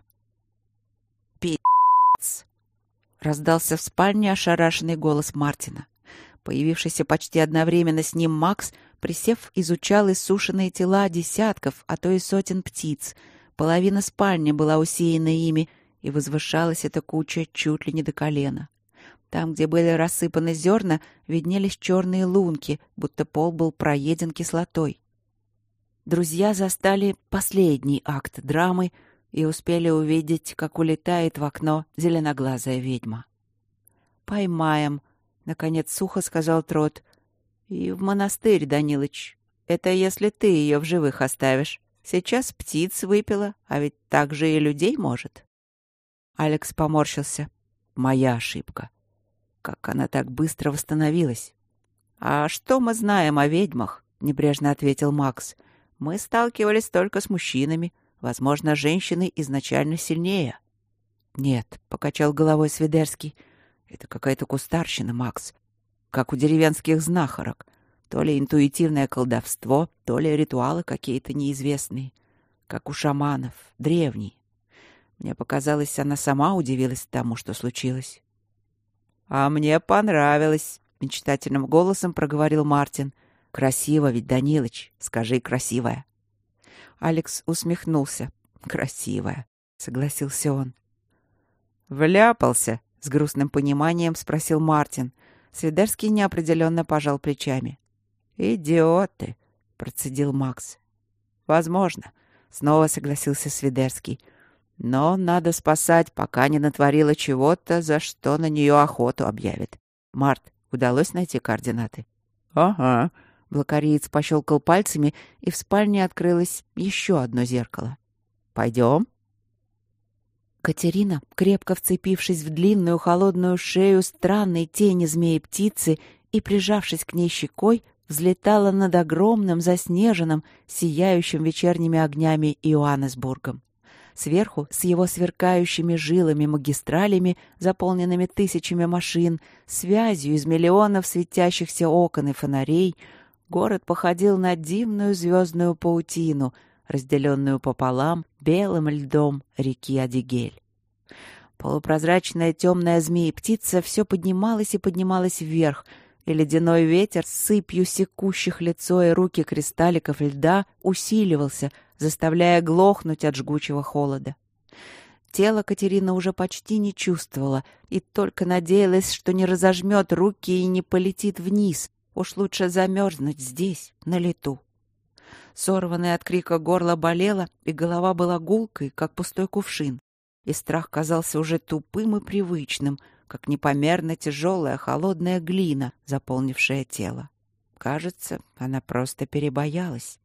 «Пи***ц!» — раздался в спальне ошарашенный голос Мартина. Появившийся почти одновременно с ним Макс, присев, изучал иссушенные тела десятков, а то и сотен птиц. Половина спальни была усеяна ими, и возвышалась эта куча чуть ли не до колена. Там, где были рассыпаны зерна, виднелись черные лунки, будто пол был проеден кислотой. Друзья застали последний акт драмы и успели увидеть, как улетает в окно зеленоглазая ведьма. «Поймаем», — наконец сухо сказал Трот. «И в монастырь, Данилыч. Это если ты ее в живых оставишь. Сейчас птиц выпила, а ведь так же и людей может». Алекс поморщился. «Моя ошибка. Как она так быстро восстановилась?» «А что мы знаем о ведьмах?» — небрежно ответил Макс. «Мы сталкивались только с мужчинами. Возможно, женщины изначально сильнее». «Нет», — покачал головой Свидерский. «Это какая-то кустарщина, Макс. Как у деревенских знахарок. То ли интуитивное колдовство, то ли ритуалы какие-то неизвестные. Как у шаманов, древние. Мне показалось, она сама удивилась тому, что случилось». «А мне понравилось», — мечтательным голосом проговорил Мартин. «Красиво ведь, Данилыч, скажи, красивая». Алекс усмехнулся. «Красивая», — согласился он. «Вляпался?» — с грустным пониманием спросил Мартин. Свидерский неопределенно пожал плечами. «Идиоты», — процедил Макс. «Возможно», — снова согласился Свидерский. «Но надо спасать, пока не натворила чего-то, за что на нее охоту объявят. Март, удалось найти координаты?» «Ага», — блокариец пощелкал пальцами, и в спальне открылось еще одно зеркало. «Пойдем?» Катерина, крепко вцепившись в длинную холодную шею странной тени змеи-птицы и прижавшись к ней щекой, взлетала над огромным, заснеженным, сияющим вечерними огнями Иоаннесбургом. Сверху, с его сверкающими жилами-магистралями, заполненными тысячами машин, связью из миллионов светящихся окон и фонарей, город походил на дивную звездную паутину, разделенную пополам белым льдом реки Адигель. Полупрозрачная темная змея-птица все поднималась и поднималась вверх, и ледяной ветер с сыпью секущих лицо и руки кристалликов льда усиливался, заставляя глохнуть от жгучего холода. Тело Катерина уже почти не чувствовала и только надеялась, что не разожмет руки и не полетит вниз. Уж лучше замерзнуть здесь, на лету. Сорванное от крика горло болело, и голова была гулкой, как пустой кувшин. И страх казался уже тупым и привычным, как непомерно тяжелая холодная глина, заполнившая тело. Кажется, она просто перебоялась.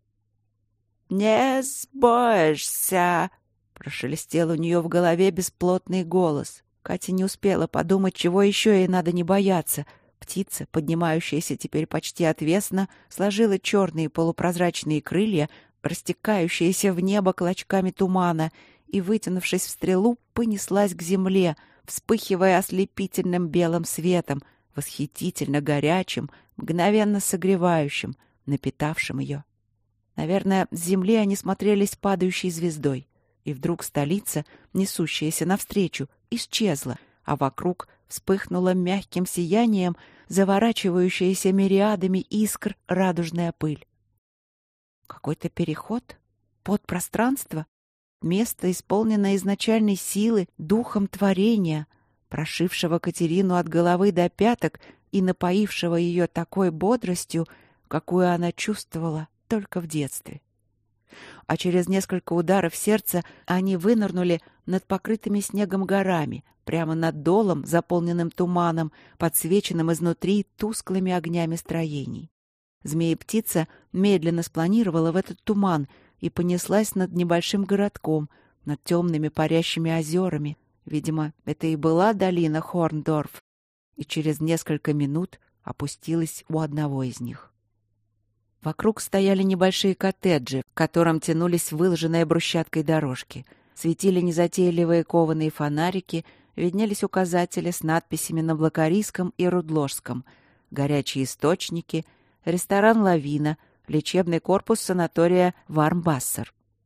«Не сбоишься!» — прошелестел у нее в голове бесплотный голос. Катя не успела подумать, чего еще ей надо не бояться. Птица, поднимающаяся теперь почти отвесно, сложила черные полупрозрачные крылья, растекающиеся в небо клочками тумана, и, вытянувшись в стрелу, понеслась к земле, вспыхивая ослепительным белым светом, восхитительно горячим, мгновенно согревающим, напитавшим ее. Наверное, с земли они смотрелись падающей звездой. И вдруг столица, несущаяся навстречу, исчезла, а вокруг вспыхнула мягким сиянием заворачивающаяся мириадами искр радужная пыль. Какой-то переход? Подпространство? Место, исполненное изначальной силы, духом творения, прошившего Катерину от головы до пяток и напоившего ее такой бодростью, какую она чувствовала только в детстве. А через несколько ударов сердца они вынырнули над покрытыми снегом горами, прямо над долом, заполненным туманом, подсвеченным изнутри тусклыми огнями строений. Змея-птица медленно спланировала в этот туман и понеслась над небольшим городком, над темными парящими озерами. Видимо, это и была долина Хорндорф, и через несколько минут опустилась у одного из них. Вокруг стояли небольшие коттеджи, к которым тянулись выложенные брусчаткой дорожки. Светили незатейливые кованые фонарики, виднелись указатели с надписями на блокарийском и рудложском, горячие источники, ресторан «Лавина», лечебный корпус санатория «Вармбассер».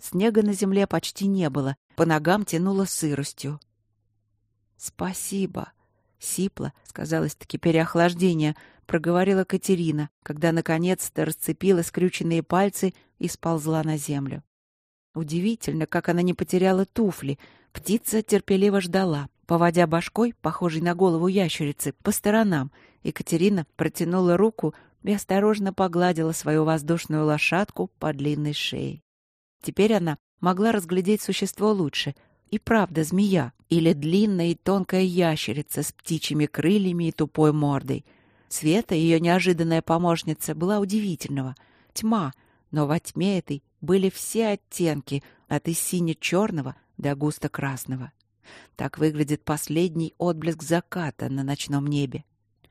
Снега на земле почти не было, по ногам тянуло сыростью. «Спасибо», — сипло, сказалось-таки переохлаждение, проговорила Катерина, когда наконец-то расцепила скрюченные пальцы и сползла на землю. Удивительно, как она не потеряла туфли. Птица терпеливо ждала, поводя башкой, похожей на голову ящерицы, по сторонам. Екатерина протянула руку и осторожно погладила свою воздушную лошадку по длинной шее. Теперь она могла разглядеть существо лучше. И правда змея, или длинная и тонкая ящерица с птичьими крыльями и тупой мордой. Света, ее неожиданная помощница, была удивительного. Тьма, но во тьме этой были все оттенки, от и сине-черного до густо-красного. Так выглядит последний отблеск заката на ночном небе.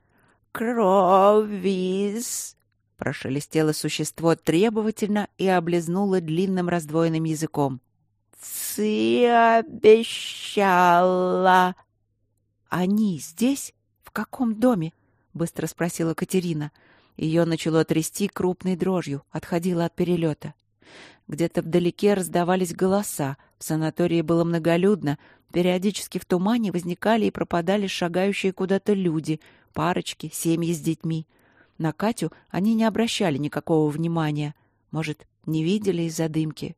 «Кровис!» — прошелестело существо требовательно и облизнуло длинным раздвоенным языком. «Ты обещала!» «Они здесь? В каком доме?» — быстро спросила Катерина. Ее начало трясти крупной дрожью, отходила от перелета. Где-то вдалеке раздавались голоса, в санатории было многолюдно, периодически в тумане возникали и пропадали шагающие куда-то люди, парочки, семьи с детьми. На Катю они не обращали никакого внимания. Может, не видели из-за дымки?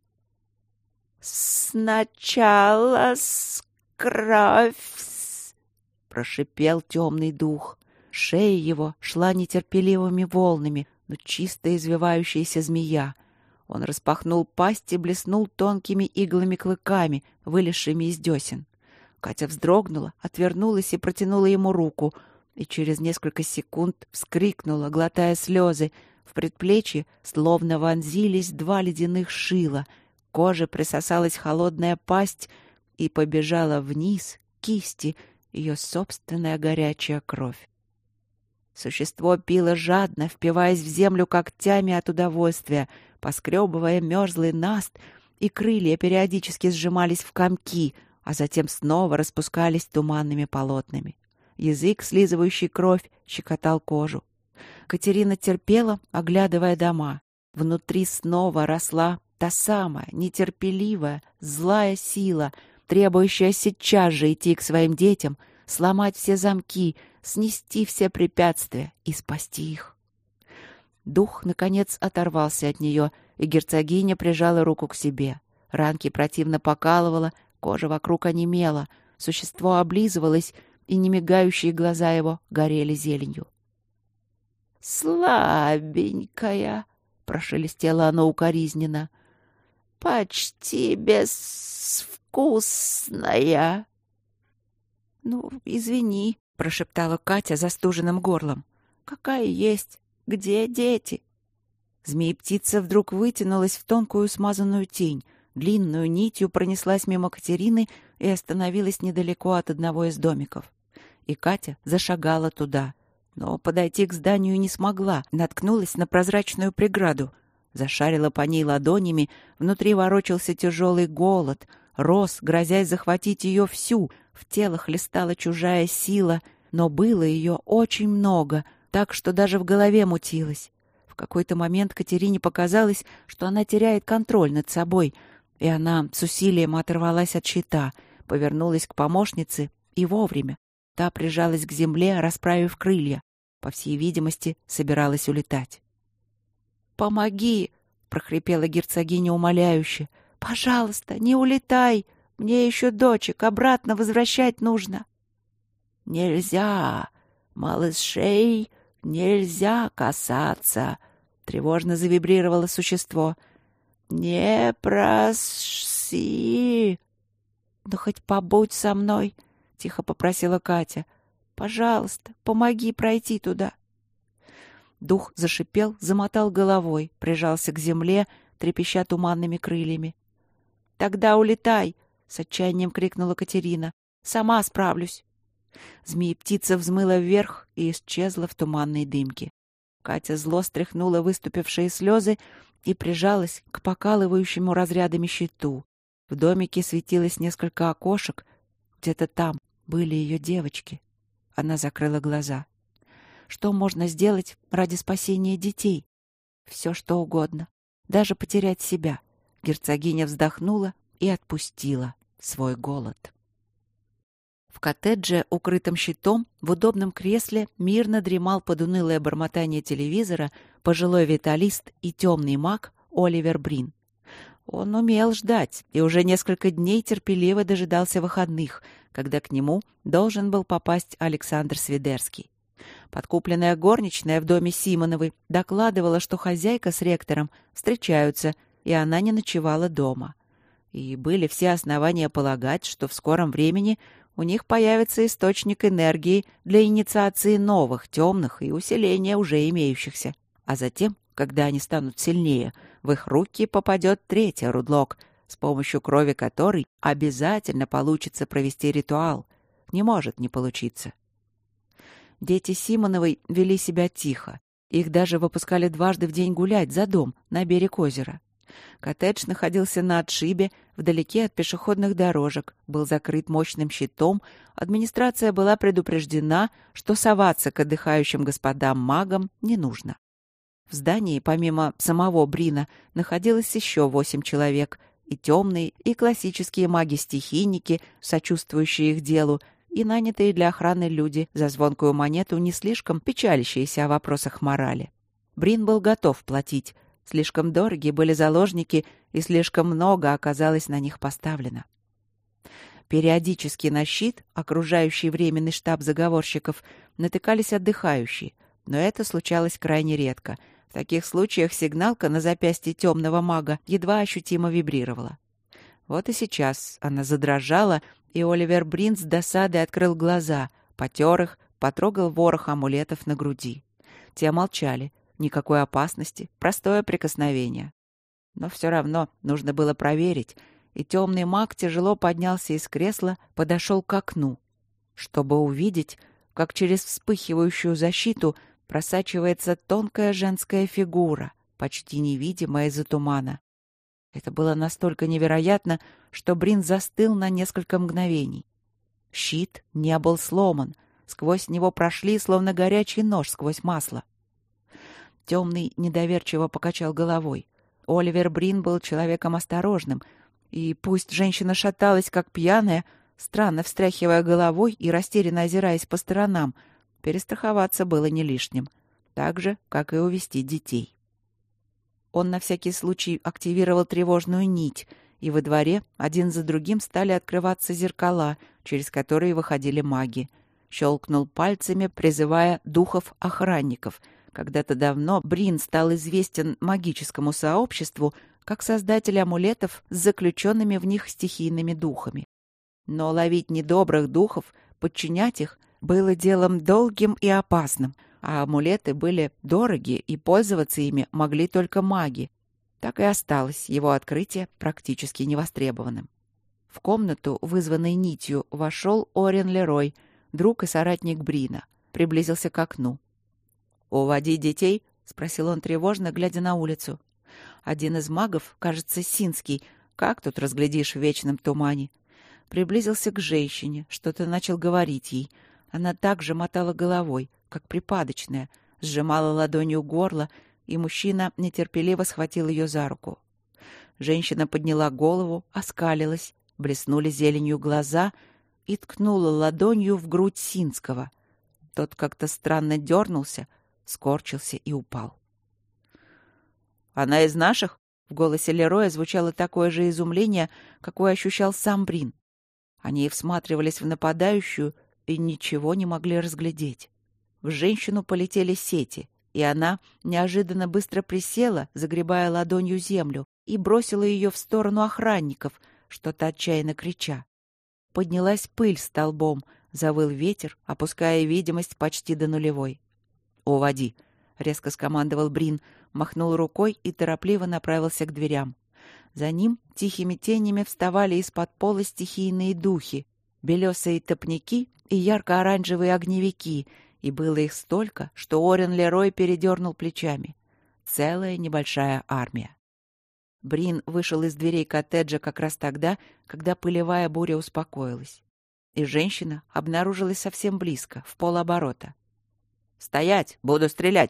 «Сначала с кровь!» — прошипел темный дух. Шея его шла нетерпеливыми волнами, но чисто извивающаяся змея. Он распахнул пасть и блеснул тонкими иглами-клыками, вылезшими из десен. Катя вздрогнула, отвернулась и протянула ему руку, и через несколько секунд вскрикнула, глотая слезы. В предплечье словно вонзились два ледяных шила, к коже присосалась холодная пасть и побежала вниз, к кисти, ее собственная горячая кровь. Существо пило жадно, впиваясь в землю когтями от удовольствия, поскребывая мерзлый наст, и крылья периодически сжимались в комки, а затем снова распускались туманными полотнами. Язык, слизывающий кровь, щекотал кожу. Катерина терпела, оглядывая дома. Внутри снова росла та самая нетерпеливая, злая сила, требующая сейчас же идти к своим детям, сломать все замки, снести все препятствия и спасти их. Дух, наконец, оторвался от нее, и герцогиня прижала руку к себе. Ранки противно покалывала, кожа вокруг онемела, существо облизывалось, и немигающие глаза его горели зеленью. «Слабенькая!» — прошелестело оно укоризненно. «Почти безвкусная!» «Ну, извини», — прошептала Катя застуженным горлом. «Какая есть? Где дети?» Змея-птица вдруг вытянулась в тонкую смазанную тень, длинную нитью пронеслась мимо Катерины и остановилась недалеко от одного из домиков. И Катя зашагала туда, но подойти к зданию не смогла, наткнулась на прозрачную преграду. Зашарила по ней ладонями, внутри ворочался тяжелый голод, рос, грозясь захватить ее всю, в тело хлестала чужая сила, но было ее очень много, так что даже в голове мутилось. В какой-то момент Катерине показалось, что она теряет контроль над собой, и она с усилием оторвалась от щита, повернулась к помощнице и вовремя. Та прижалась к земле, расправив крылья. По всей видимости, собиралась улетать. «Помоги!» — прохрипела герцогиня умоляюще. «Пожалуйста, не улетай! Мне еще дочек обратно возвращать нужно!» «Нельзя! Малышей нельзя касаться!» — тревожно завибрировало существо. «Не проси!» «Да хоть побудь со мной!» — тихо попросила Катя. «Пожалуйста, помоги пройти туда!» Дух зашипел, замотал головой, прижался к земле, трепеща туманными крыльями. «Тогда улетай!» — с отчаянием крикнула Катерина. «Сама справлюсь!» Змея-птица взмыла вверх и исчезла в туманной дымке. Катя зло стряхнула выступившие слезы и прижалась к покалывающему разрядами щиту. В домике светилось несколько окошек. Где-то там были ее девочки. Она закрыла глаза. Что можно сделать ради спасения детей? Все, что угодно. Даже потерять себя. герцогиня вздохнула и отпустила свой голод. В коттедже, укрытом щитом, в удобном кресле мирно дремал под унылое бормотание телевизора пожилой виталист и темный маг Оливер Брин. Он умел ждать и уже несколько дней терпеливо дожидался выходных, когда к нему должен был попасть Александр Свидерский. Подкупленная горничная в доме Симоновой докладывала, что хозяйка с ректором встречаются, и она не ночевала дома. И были все основания полагать, что в скором времени у них появится источник энергии для инициации новых темных и усиления уже имеющихся. А затем, когда они станут сильнее, в их руки попадет третья Рудлок, с помощью крови которой обязательно получится провести ритуал. Не может не получиться. Дети Симоновой вели себя тихо. Их даже выпускали дважды в день гулять за дом на берег озера. Коттедж находился на отшибе, вдалеке от пешеходных дорожек, был закрыт мощным щитом, администрация была предупреждена, что соваться к отдыхающим господам-магам не нужно. В здании, помимо самого Брина, находилось еще восемь человек, и темные, и классические маги-стихийники, сочувствующие их делу, и нанятые для охраны люди за звонкую монету, не слишком печалящиеся о вопросах морали. Брин был готов платить. Слишком дороги были заложники, и слишком много оказалось на них поставлено. Периодически на щит, окружающий временный штаб заговорщиков, натыкались отдыхающие, но это случалось крайне редко. В таких случаях сигналка на запястье темного мага едва ощутимо вибрировала. Вот и сейчас она задрожала, и Оливер Брин с досадой открыл глаза, потер их, потрогал ворох амулетов на груди. Те молчали. Никакой опасности, простое прикосновение. Но все равно нужно было проверить, и темный маг тяжело поднялся из кресла, подошел к окну, чтобы увидеть, как через вспыхивающую защиту просачивается тонкая женская фигура, почти невидимая из-за тумана. Это было настолько невероятно, что Брин застыл на несколько мгновений. Щит не был сломан, сквозь него прошли, словно горячий нож сквозь масло. Темный недоверчиво покачал головой. Оливер Брин был человеком осторожным, и пусть женщина шаталась, как пьяная, странно встряхивая головой и растерянно озираясь по сторонам, перестраховаться было не лишним, так же, как и увести детей. Он на всякий случай активировал тревожную нить, и во дворе один за другим стали открываться зеркала, через которые выходили маги. Щелкнул пальцами, призывая духов-охранников — Когда-то давно Брин стал известен магическому сообществу как создатель амулетов с заключенными в них стихийными духами. Но ловить недобрых духов, подчинять их, было делом долгим и опасным, а амулеты были дороги, и пользоваться ими могли только маги. Так и осталось его открытие практически невостребованным. В комнату, вызванной нитью, вошел Орен Лерой, друг и соратник Брина, приблизился к окну. «Уводи детей?» — спросил он тревожно, глядя на улицу. Один из магов, кажется, Синский, как тут разглядишь в вечном тумане, приблизился к женщине, что-то начал говорить ей. Она также мотала головой, как припадочная, сжимала ладонью горло, и мужчина нетерпеливо схватил ее за руку. Женщина подняла голову, оскалилась, блеснули зеленью глаза и ткнула ладонью в грудь Синского. Тот как-то странно дернулся, скорчился и упал. «Она из наших?» В голосе Лероя звучало такое же изумление, какое ощущал сам Брин. Они всматривались в нападающую и ничего не могли разглядеть. В женщину полетели сети, и она неожиданно быстро присела, загребая ладонью землю, и бросила ее в сторону охранников, что-то отчаянно крича. Поднялась пыль столбом, завыл ветер, опуская видимость почти до нулевой. «Уводи!» — резко скомандовал Брин, махнул рукой и торопливо направился к дверям. За ним тихими тенями вставали из-под пола стихийные духи, белесые топники и ярко-оранжевые огневики, и было их столько, что Орен Лерой передернул плечами. Целая небольшая армия. Брин вышел из дверей коттеджа как раз тогда, когда пылевая буря успокоилась. И женщина обнаружилась совсем близко, в полоборота. «Стоять! Буду стрелять!»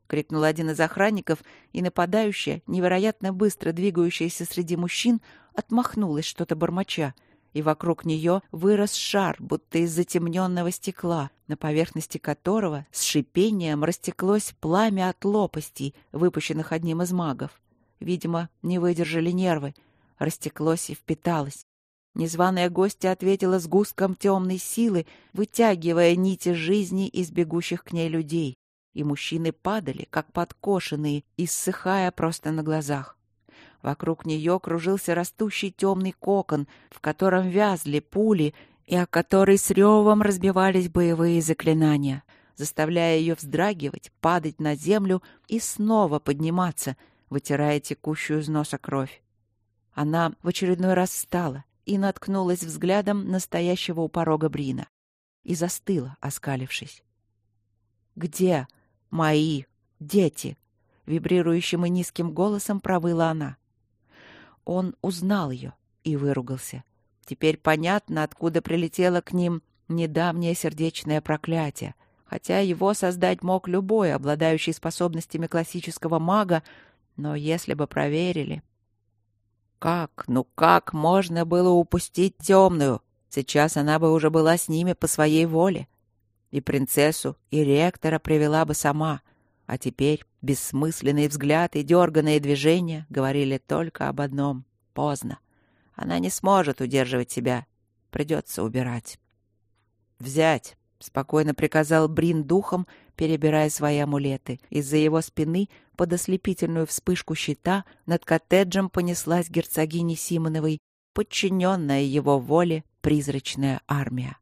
— крикнул один из охранников, и нападающая, невероятно быстро двигающаяся среди мужчин, отмахнулась что-то бормоча, и вокруг нее вырос шар, будто из затемненного стекла, на поверхности которого с шипением растеклось пламя от лопастей, выпущенных одним из магов. Видимо, не выдержали нервы, растеклось и впиталось. Незваная гостья ответила сгустком темной силы, вытягивая нити жизни из бегущих к ней людей. И мужчины падали, как подкошенные, иссыхая просто на глазах. Вокруг нее кружился растущий темный кокон, в котором вязли пули и о который с ревом разбивались боевые заклинания, заставляя ее вздрагивать, падать на землю и снова подниматься, вытирая текущую из носа кровь. Она в очередной раз встала и наткнулась взглядом настоящего у порога Брина и застыла, оскалившись. «Где мои дети?» — вибрирующим и низким голосом провыла она. Он узнал ее и выругался. Теперь понятно, откуда прилетело к ним недавнее сердечное проклятие, хотя его создать мог любой, обладающий способностями классического мага, но если бы проверили... Как, ну как можно было упустить темную? Сейчас она бы уже была с ними по своей воле. И принцессу, и ректора привела бы сама. А теперь бессмысленный взгляд и дерганные движения говорили только об одном — поздно. Она не сможет удерживать себя. Придется убирать. «Взять!» — спокойно приказал Брин духом, перебирая свои амулеты. Из-за его спины под ослепительную вспышку щита над коттеджем понеслась герцогиня Симоновой, подчиненная его воле призрачная армия.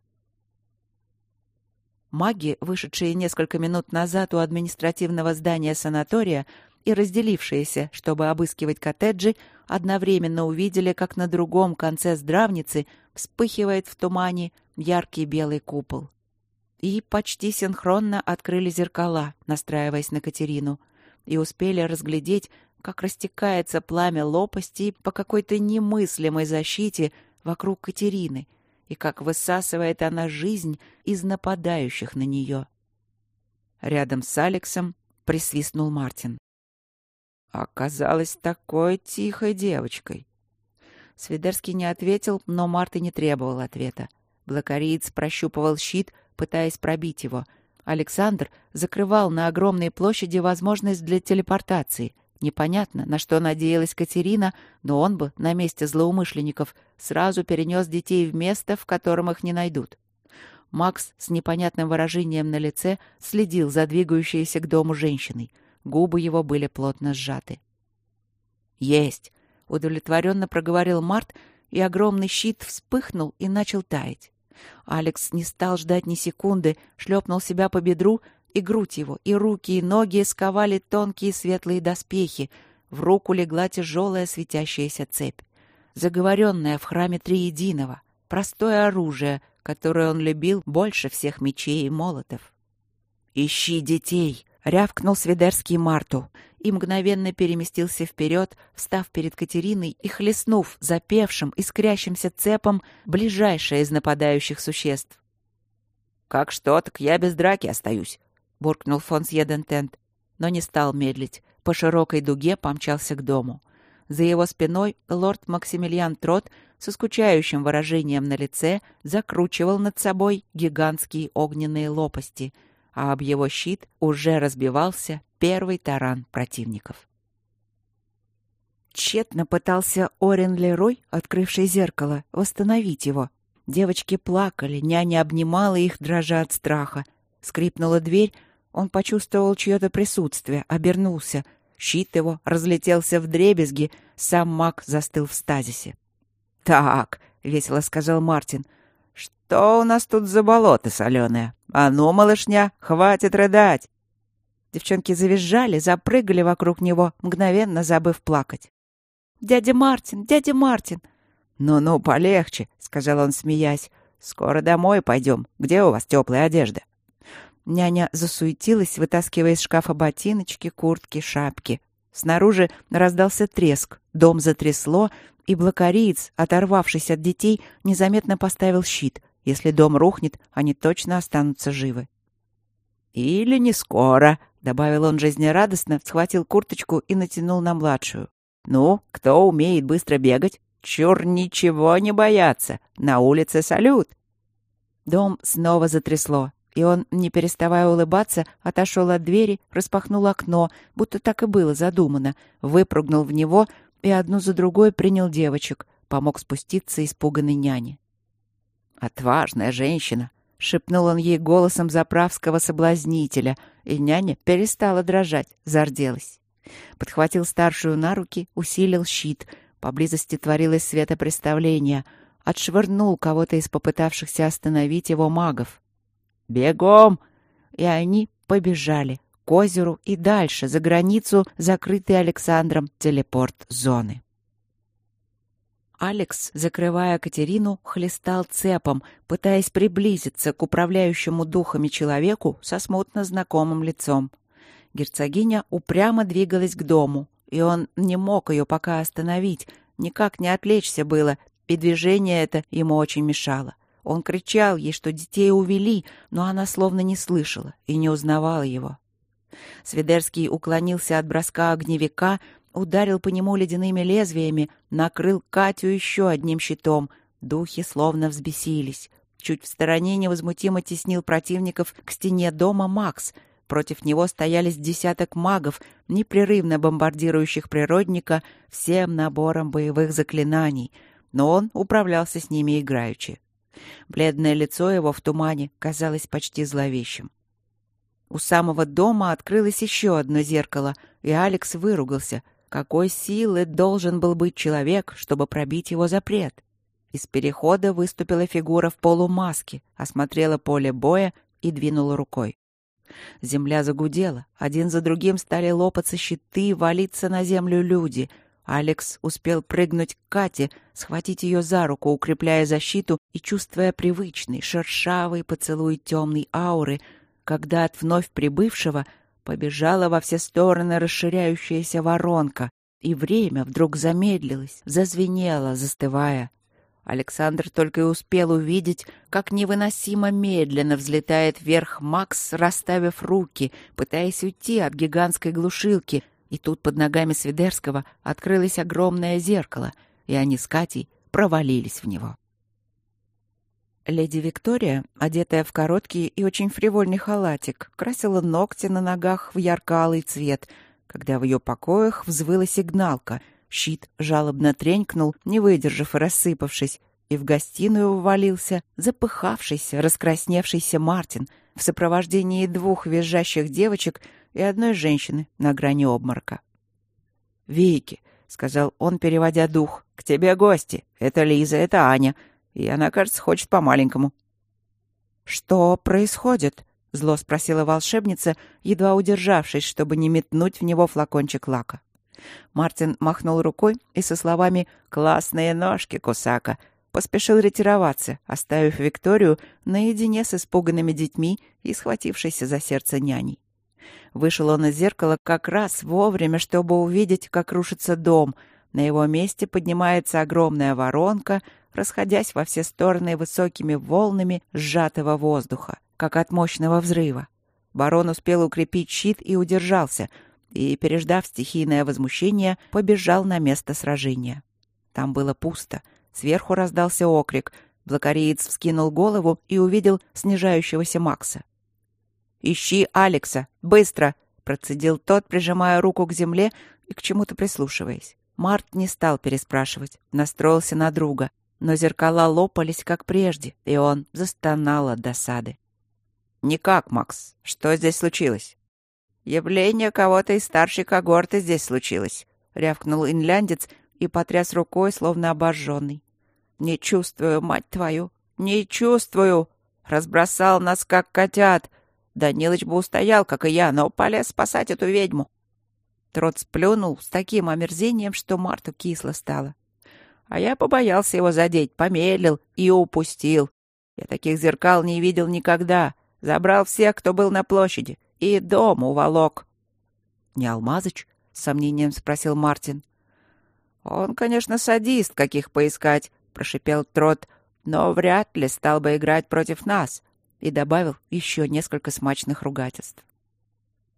Маги, вышедшие несколько минут назад у административного здания санатория и разделившиеся, чтобы обыскивать коттеджи, одновременно увидели, как на другом конце здравницы вспыхивает в тумане яркий белый купол. И почти синхронно открыли зеркала, настраиваясь на Катерину, и успели разглядеть, как растекается пламя лопасти по какой-то немыслимой защите вокруг Катерины, и как высасывает она жизнь из нападающих на нее. Рядом с Алексом присвистнул Мартин. Оказалась такой тихой девочкой. Свидерский не ответил, но Март и не требовал ответа. Блокариец прощупывал щит, пытаясь пробить его. Александр закрывал на огромной площади возможность для телепортации. Непонятно, на что надеялась Катерина, но он бы на месте злоумышленников сразу перенес детей в место, в котором их не найдут. Макс с непонятным выражением на лице следил за двигающейся к дому женщиной. Губы его были плотно сжаты. «Есть!» — удовлетворенно проговорил Март, и огромный щит вспыхнул и начал таять. Алекс не стал ждать ни секунды, шлепнул себя по бедру, и грудь его, и руки, и ноги сковали тонкие светлые доспехи. В руку легла тяжелая светящаяся цепь. Заговоренная в храме Триединого. Простое оружие, которое он любил больше всех мечей и молотов. «Ищи детей!» — рявкнул Свидерский Марту и мгновенно переместился вперед, встав перед Катериной и хлестнув запевшим, искрящимся цепом ближайшее из нападающих существ. «Как что, так я без драки остаюсь», — буркнул фон Сьедентент, но не стал медлить. По широкой дуге помчался к дому. За его спиной лорд Максимилиан Трот со скучающим выражением на лице закручивал над собой гигантские огненные лопасти, а об его щит уже разбивался первый таран противников. Тщетно пытался Орен Лерой, открывший зеркало, восстановить его. Девочки плакали, няня обнимала их, дрожа от страха. Скрипнула дверь, он почувствовал чье-то присутствие, обернулся. Щит его разлетелся вдребезги, сам маг застыл в стазисе. «Так», — весело сказал Мартин, — «что у нас тут за болото соленое? А ну, малышня, хватит рыдать!» Девчонки завизжали, запрыгали вокруг него, мгновенно забыв плакать. «Дядя Мартин, дядя Мартин!» «Ну-ну, полегче», — сказал он, смеясь. «Скоро домой пойдем. Где у вас теплая одежда?» Няня засуетилась, вытаскивая из шкафа ботиночки, куртки, шапки. Снаружи раздался треск, дом затрясло, и блокариец, оторвавшись от детей, незаметно поставил щит. Если дом рухнет, они точно останутся живы. «Или не скоро», — добавил он жизнерадостно, схватил курточку и натянул на младшую. «Ну, кто умеет быстро бегать? Чур ничего не бояться. На улице салют!» Дом снова затрясло, и он, не переставая улыбаться, отошел от двери, распахнул окно, будто так и было задумано, выпрыгнул в него и одну за другой принял девочек, помог спуститься испуганной няне. «Отважная женщина!» — шепнул он ей голосом заправского соблазнителя, и няня перестала дрожать, зарделась. Подхватил старшую на руки, усилил щит. Поблизости творилось светопреставление. Отшвырнул кого-то из попытавшихся остановить его магов. «Бегом!» И они побежали к озеру и дальше, за границу, закрытой Александром телепорт-зоны. Алекс, закрывая Катерину, хлестал цепом, пытаясь приблизиться к управляющему духами человеку со смутно знакомым лицом. Герцогиня упрямо двигалась к дому, и он не мог ее пока остановить, никак не отвлечься было, и движение это ему очень мешало. Он кричал ей, что детей увели, но она словно не слышала и не узнавала его. Свидерский уклонился от броска огневика, ударил по нему ледяными лезвиями, накрыл Катю еще одним щитом. Духи словно взбесились. Чуть в стороне невозмутимо теснил противников к стене дома Макс. Против него стояли с десяток магов, непрерывно бомбардирующих природника всем набором боевых заклинаний, но он управлялся с ними играючи. Бледное лицо его в тумане казалось почти зловещим. У самого дома открылось еще одно зеркало, и Алекс выругался. Какой силы должен был быть человек, чтобы пробить его запрет? Из перехода выступила фигура в полумаске, осмотрела поле боя и двинула рукой. Земля загудела, один за другим стали лопаться щиты, валиться на землю люди. Алекс успел прыгнуть к Кате, схватить ее за руку, укрепляя защиту и чувствуя привычный, шершавый поцелуй темной ауры, когда от вновь прибывшего побежала во все стороны расширяющаяся воронка, и время вдруг замедлилось, зазвенело, застывая. Александр только и успел увидеть, как невыносимо медленно взлетает вверх Макс, расставив руки, пытаясь уйти от гигантской глушилки, и тут под ногами Свидерского открылось огромное зеркало, и они с Катей провалились в него. Леди Виктория, одетая в короткий и очень фривольный халатик, красила ногти на ногах в ярко-алый цвет, когда в ее покоях взвыла сигналка. Щит жалобно тренькнул, не выдержав и рассыпавшись, и в гостиную ввалился запыхавшийся, раскрасневшийся Мартин в сопровождении двух визжащих девочек и одной женщины на грани обморока. «Вики», — сказал он, переводя дух, — «к тебе гости. Это Лиза, это Аня. И она, кажется, хочет по-маленькому». «Что происходит?» — зло спросила волшебница, едва удержавшись, чтобы не метнуть в него флакончик лака. Мартин махнул рукой и со словами «классные ножки, Кусака» поспешил ретироваться, оставив Викторию наедине с испуганными детьми и схватившейся за сердце няней. Вышел он из зеркала как раз вовремя, чтобы увидеть, как рушится дом. На его месте поднимается огромная воронка, расходясь во все стороны высокими волнами сжатого воздуха, как от мощного взрыва. Барон успел укрепить щит и удержался, и, переждав стихийное возмущение, побежал на место сражения. Там было пусто. Сверху раздался окрик. Блокариец вскинул голову и увидел снижающегося Макса. «Ищи Алекса! Быстро!» — процедил тот, прижимая руку к земле и к чему-то прислушиваясь. Март не стал переспрашивать, настроился на друга, но зеркала лопались, как прежде, и он застонал от досады. «Никак, Макс. Что здесь случилось?» «Явление кого-то из старшей когорты здесь случилось», — рявкнул инляндец и потряс рукой, словно обожженный. «Не чувствую, мать твою, не чувствую! Разбросал нас, как котят! Данилыч бы устоял, как и я, но полез спасать эту ведьму!» Трот сплюнул с таким омерзением, что Марту кисло стало. А я побоялся его задеть, помедлил и упустил. Я таких зеркал не видел никогда. Забрал всех, кто был на площади, и дом уволок. — Не Алмазыч? — с сомнением спросил Мартин. — Он, конечно, садист, каких поискать, — прошипел Трот, — но вряд ли стал бы играть против нас. И добавил еще несколько смачных ругательств.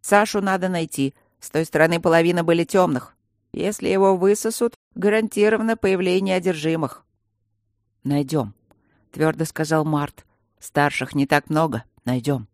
Сашу надо найти. С той стороны половина были темных. Если его высосут, гарантировано появление одержимых». «Найдем», — твердо сказал Март. «Старших не так много. Найдем».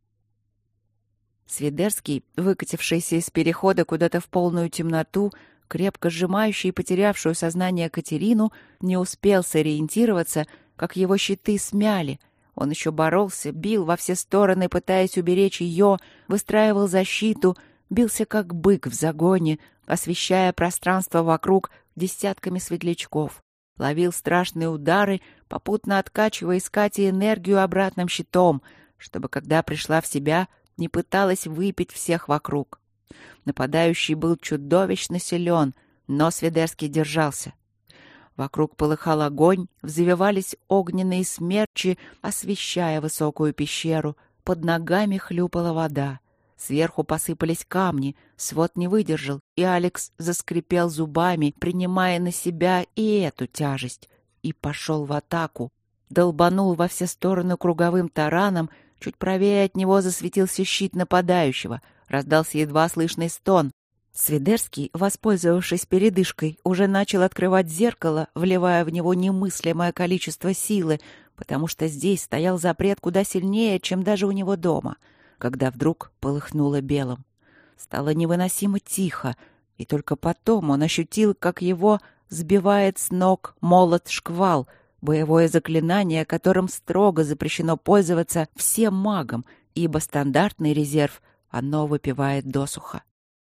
Свидерский, выкатившийся из перехода куда-то в полную темноту, крепко сжимающий и потерявшую сознание Катерину, не успел сориентироваться, как его щиты смяли. Он еще боролся, бил во все стороны, пытаясь уберечь ее, выстраивал защиту, бился как бык в загоне, освещая пространство вокруг десятками светлячков. Ловил страшные удары, попутно откачивая из Кати энергию обратным щитом, чтобы, когда пришла в себя, не пыталась выпить всех вокруг. Нападающий был чудовищно силен, но Свидерский держался. Вокруг полыхал огонь, взвивались огненные смерчи, освещая высокую пещеру. Под ногами хлюпала вода. Сверху посыпались камни, свод не выдержал, и Алекс заскрипел зубами, принимая на себя и эту тяжесть, и пошел в атаку. Долбанул во все стороны круговым тараном, чуть правее от него засветился щит нападающего, раздался едва слышный стон. Свидерский, воспользовавшись передышкой, уже начал открывать зеркало, вливая в него немыслимое количество силы, потому что здесь стоял запрет куда сильнее, чем даже у него дома, когда вдруг полыхнуло белым. Стало невыносимо тихо, и только потом он ощутил, как его сбивает с ног молот-шквал, боевое заклинание, которым строго запрещено пользоваться всем магам, ибо стандартный резерв оно выпивает досуха.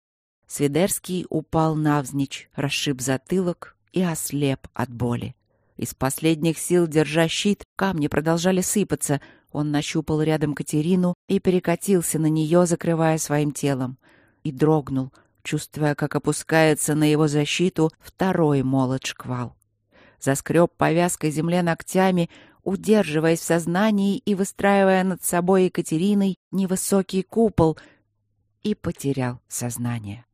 Свидерский упал навзничь, расшиб затылок и ослеп от боли. Из последних сил, держа щит, камни продолжали сыпаться. Он нащупал рядом Катерину и перекатился на нее, закрывая своим телом. И дрогнул, чувствуя, как опускается на его защиту второй молот-шквал. Заскреб по вязкой земле ногтями, удерживаясь в сознании и выстраивая над собой Екатериной невысокий купол, и потерял сознание.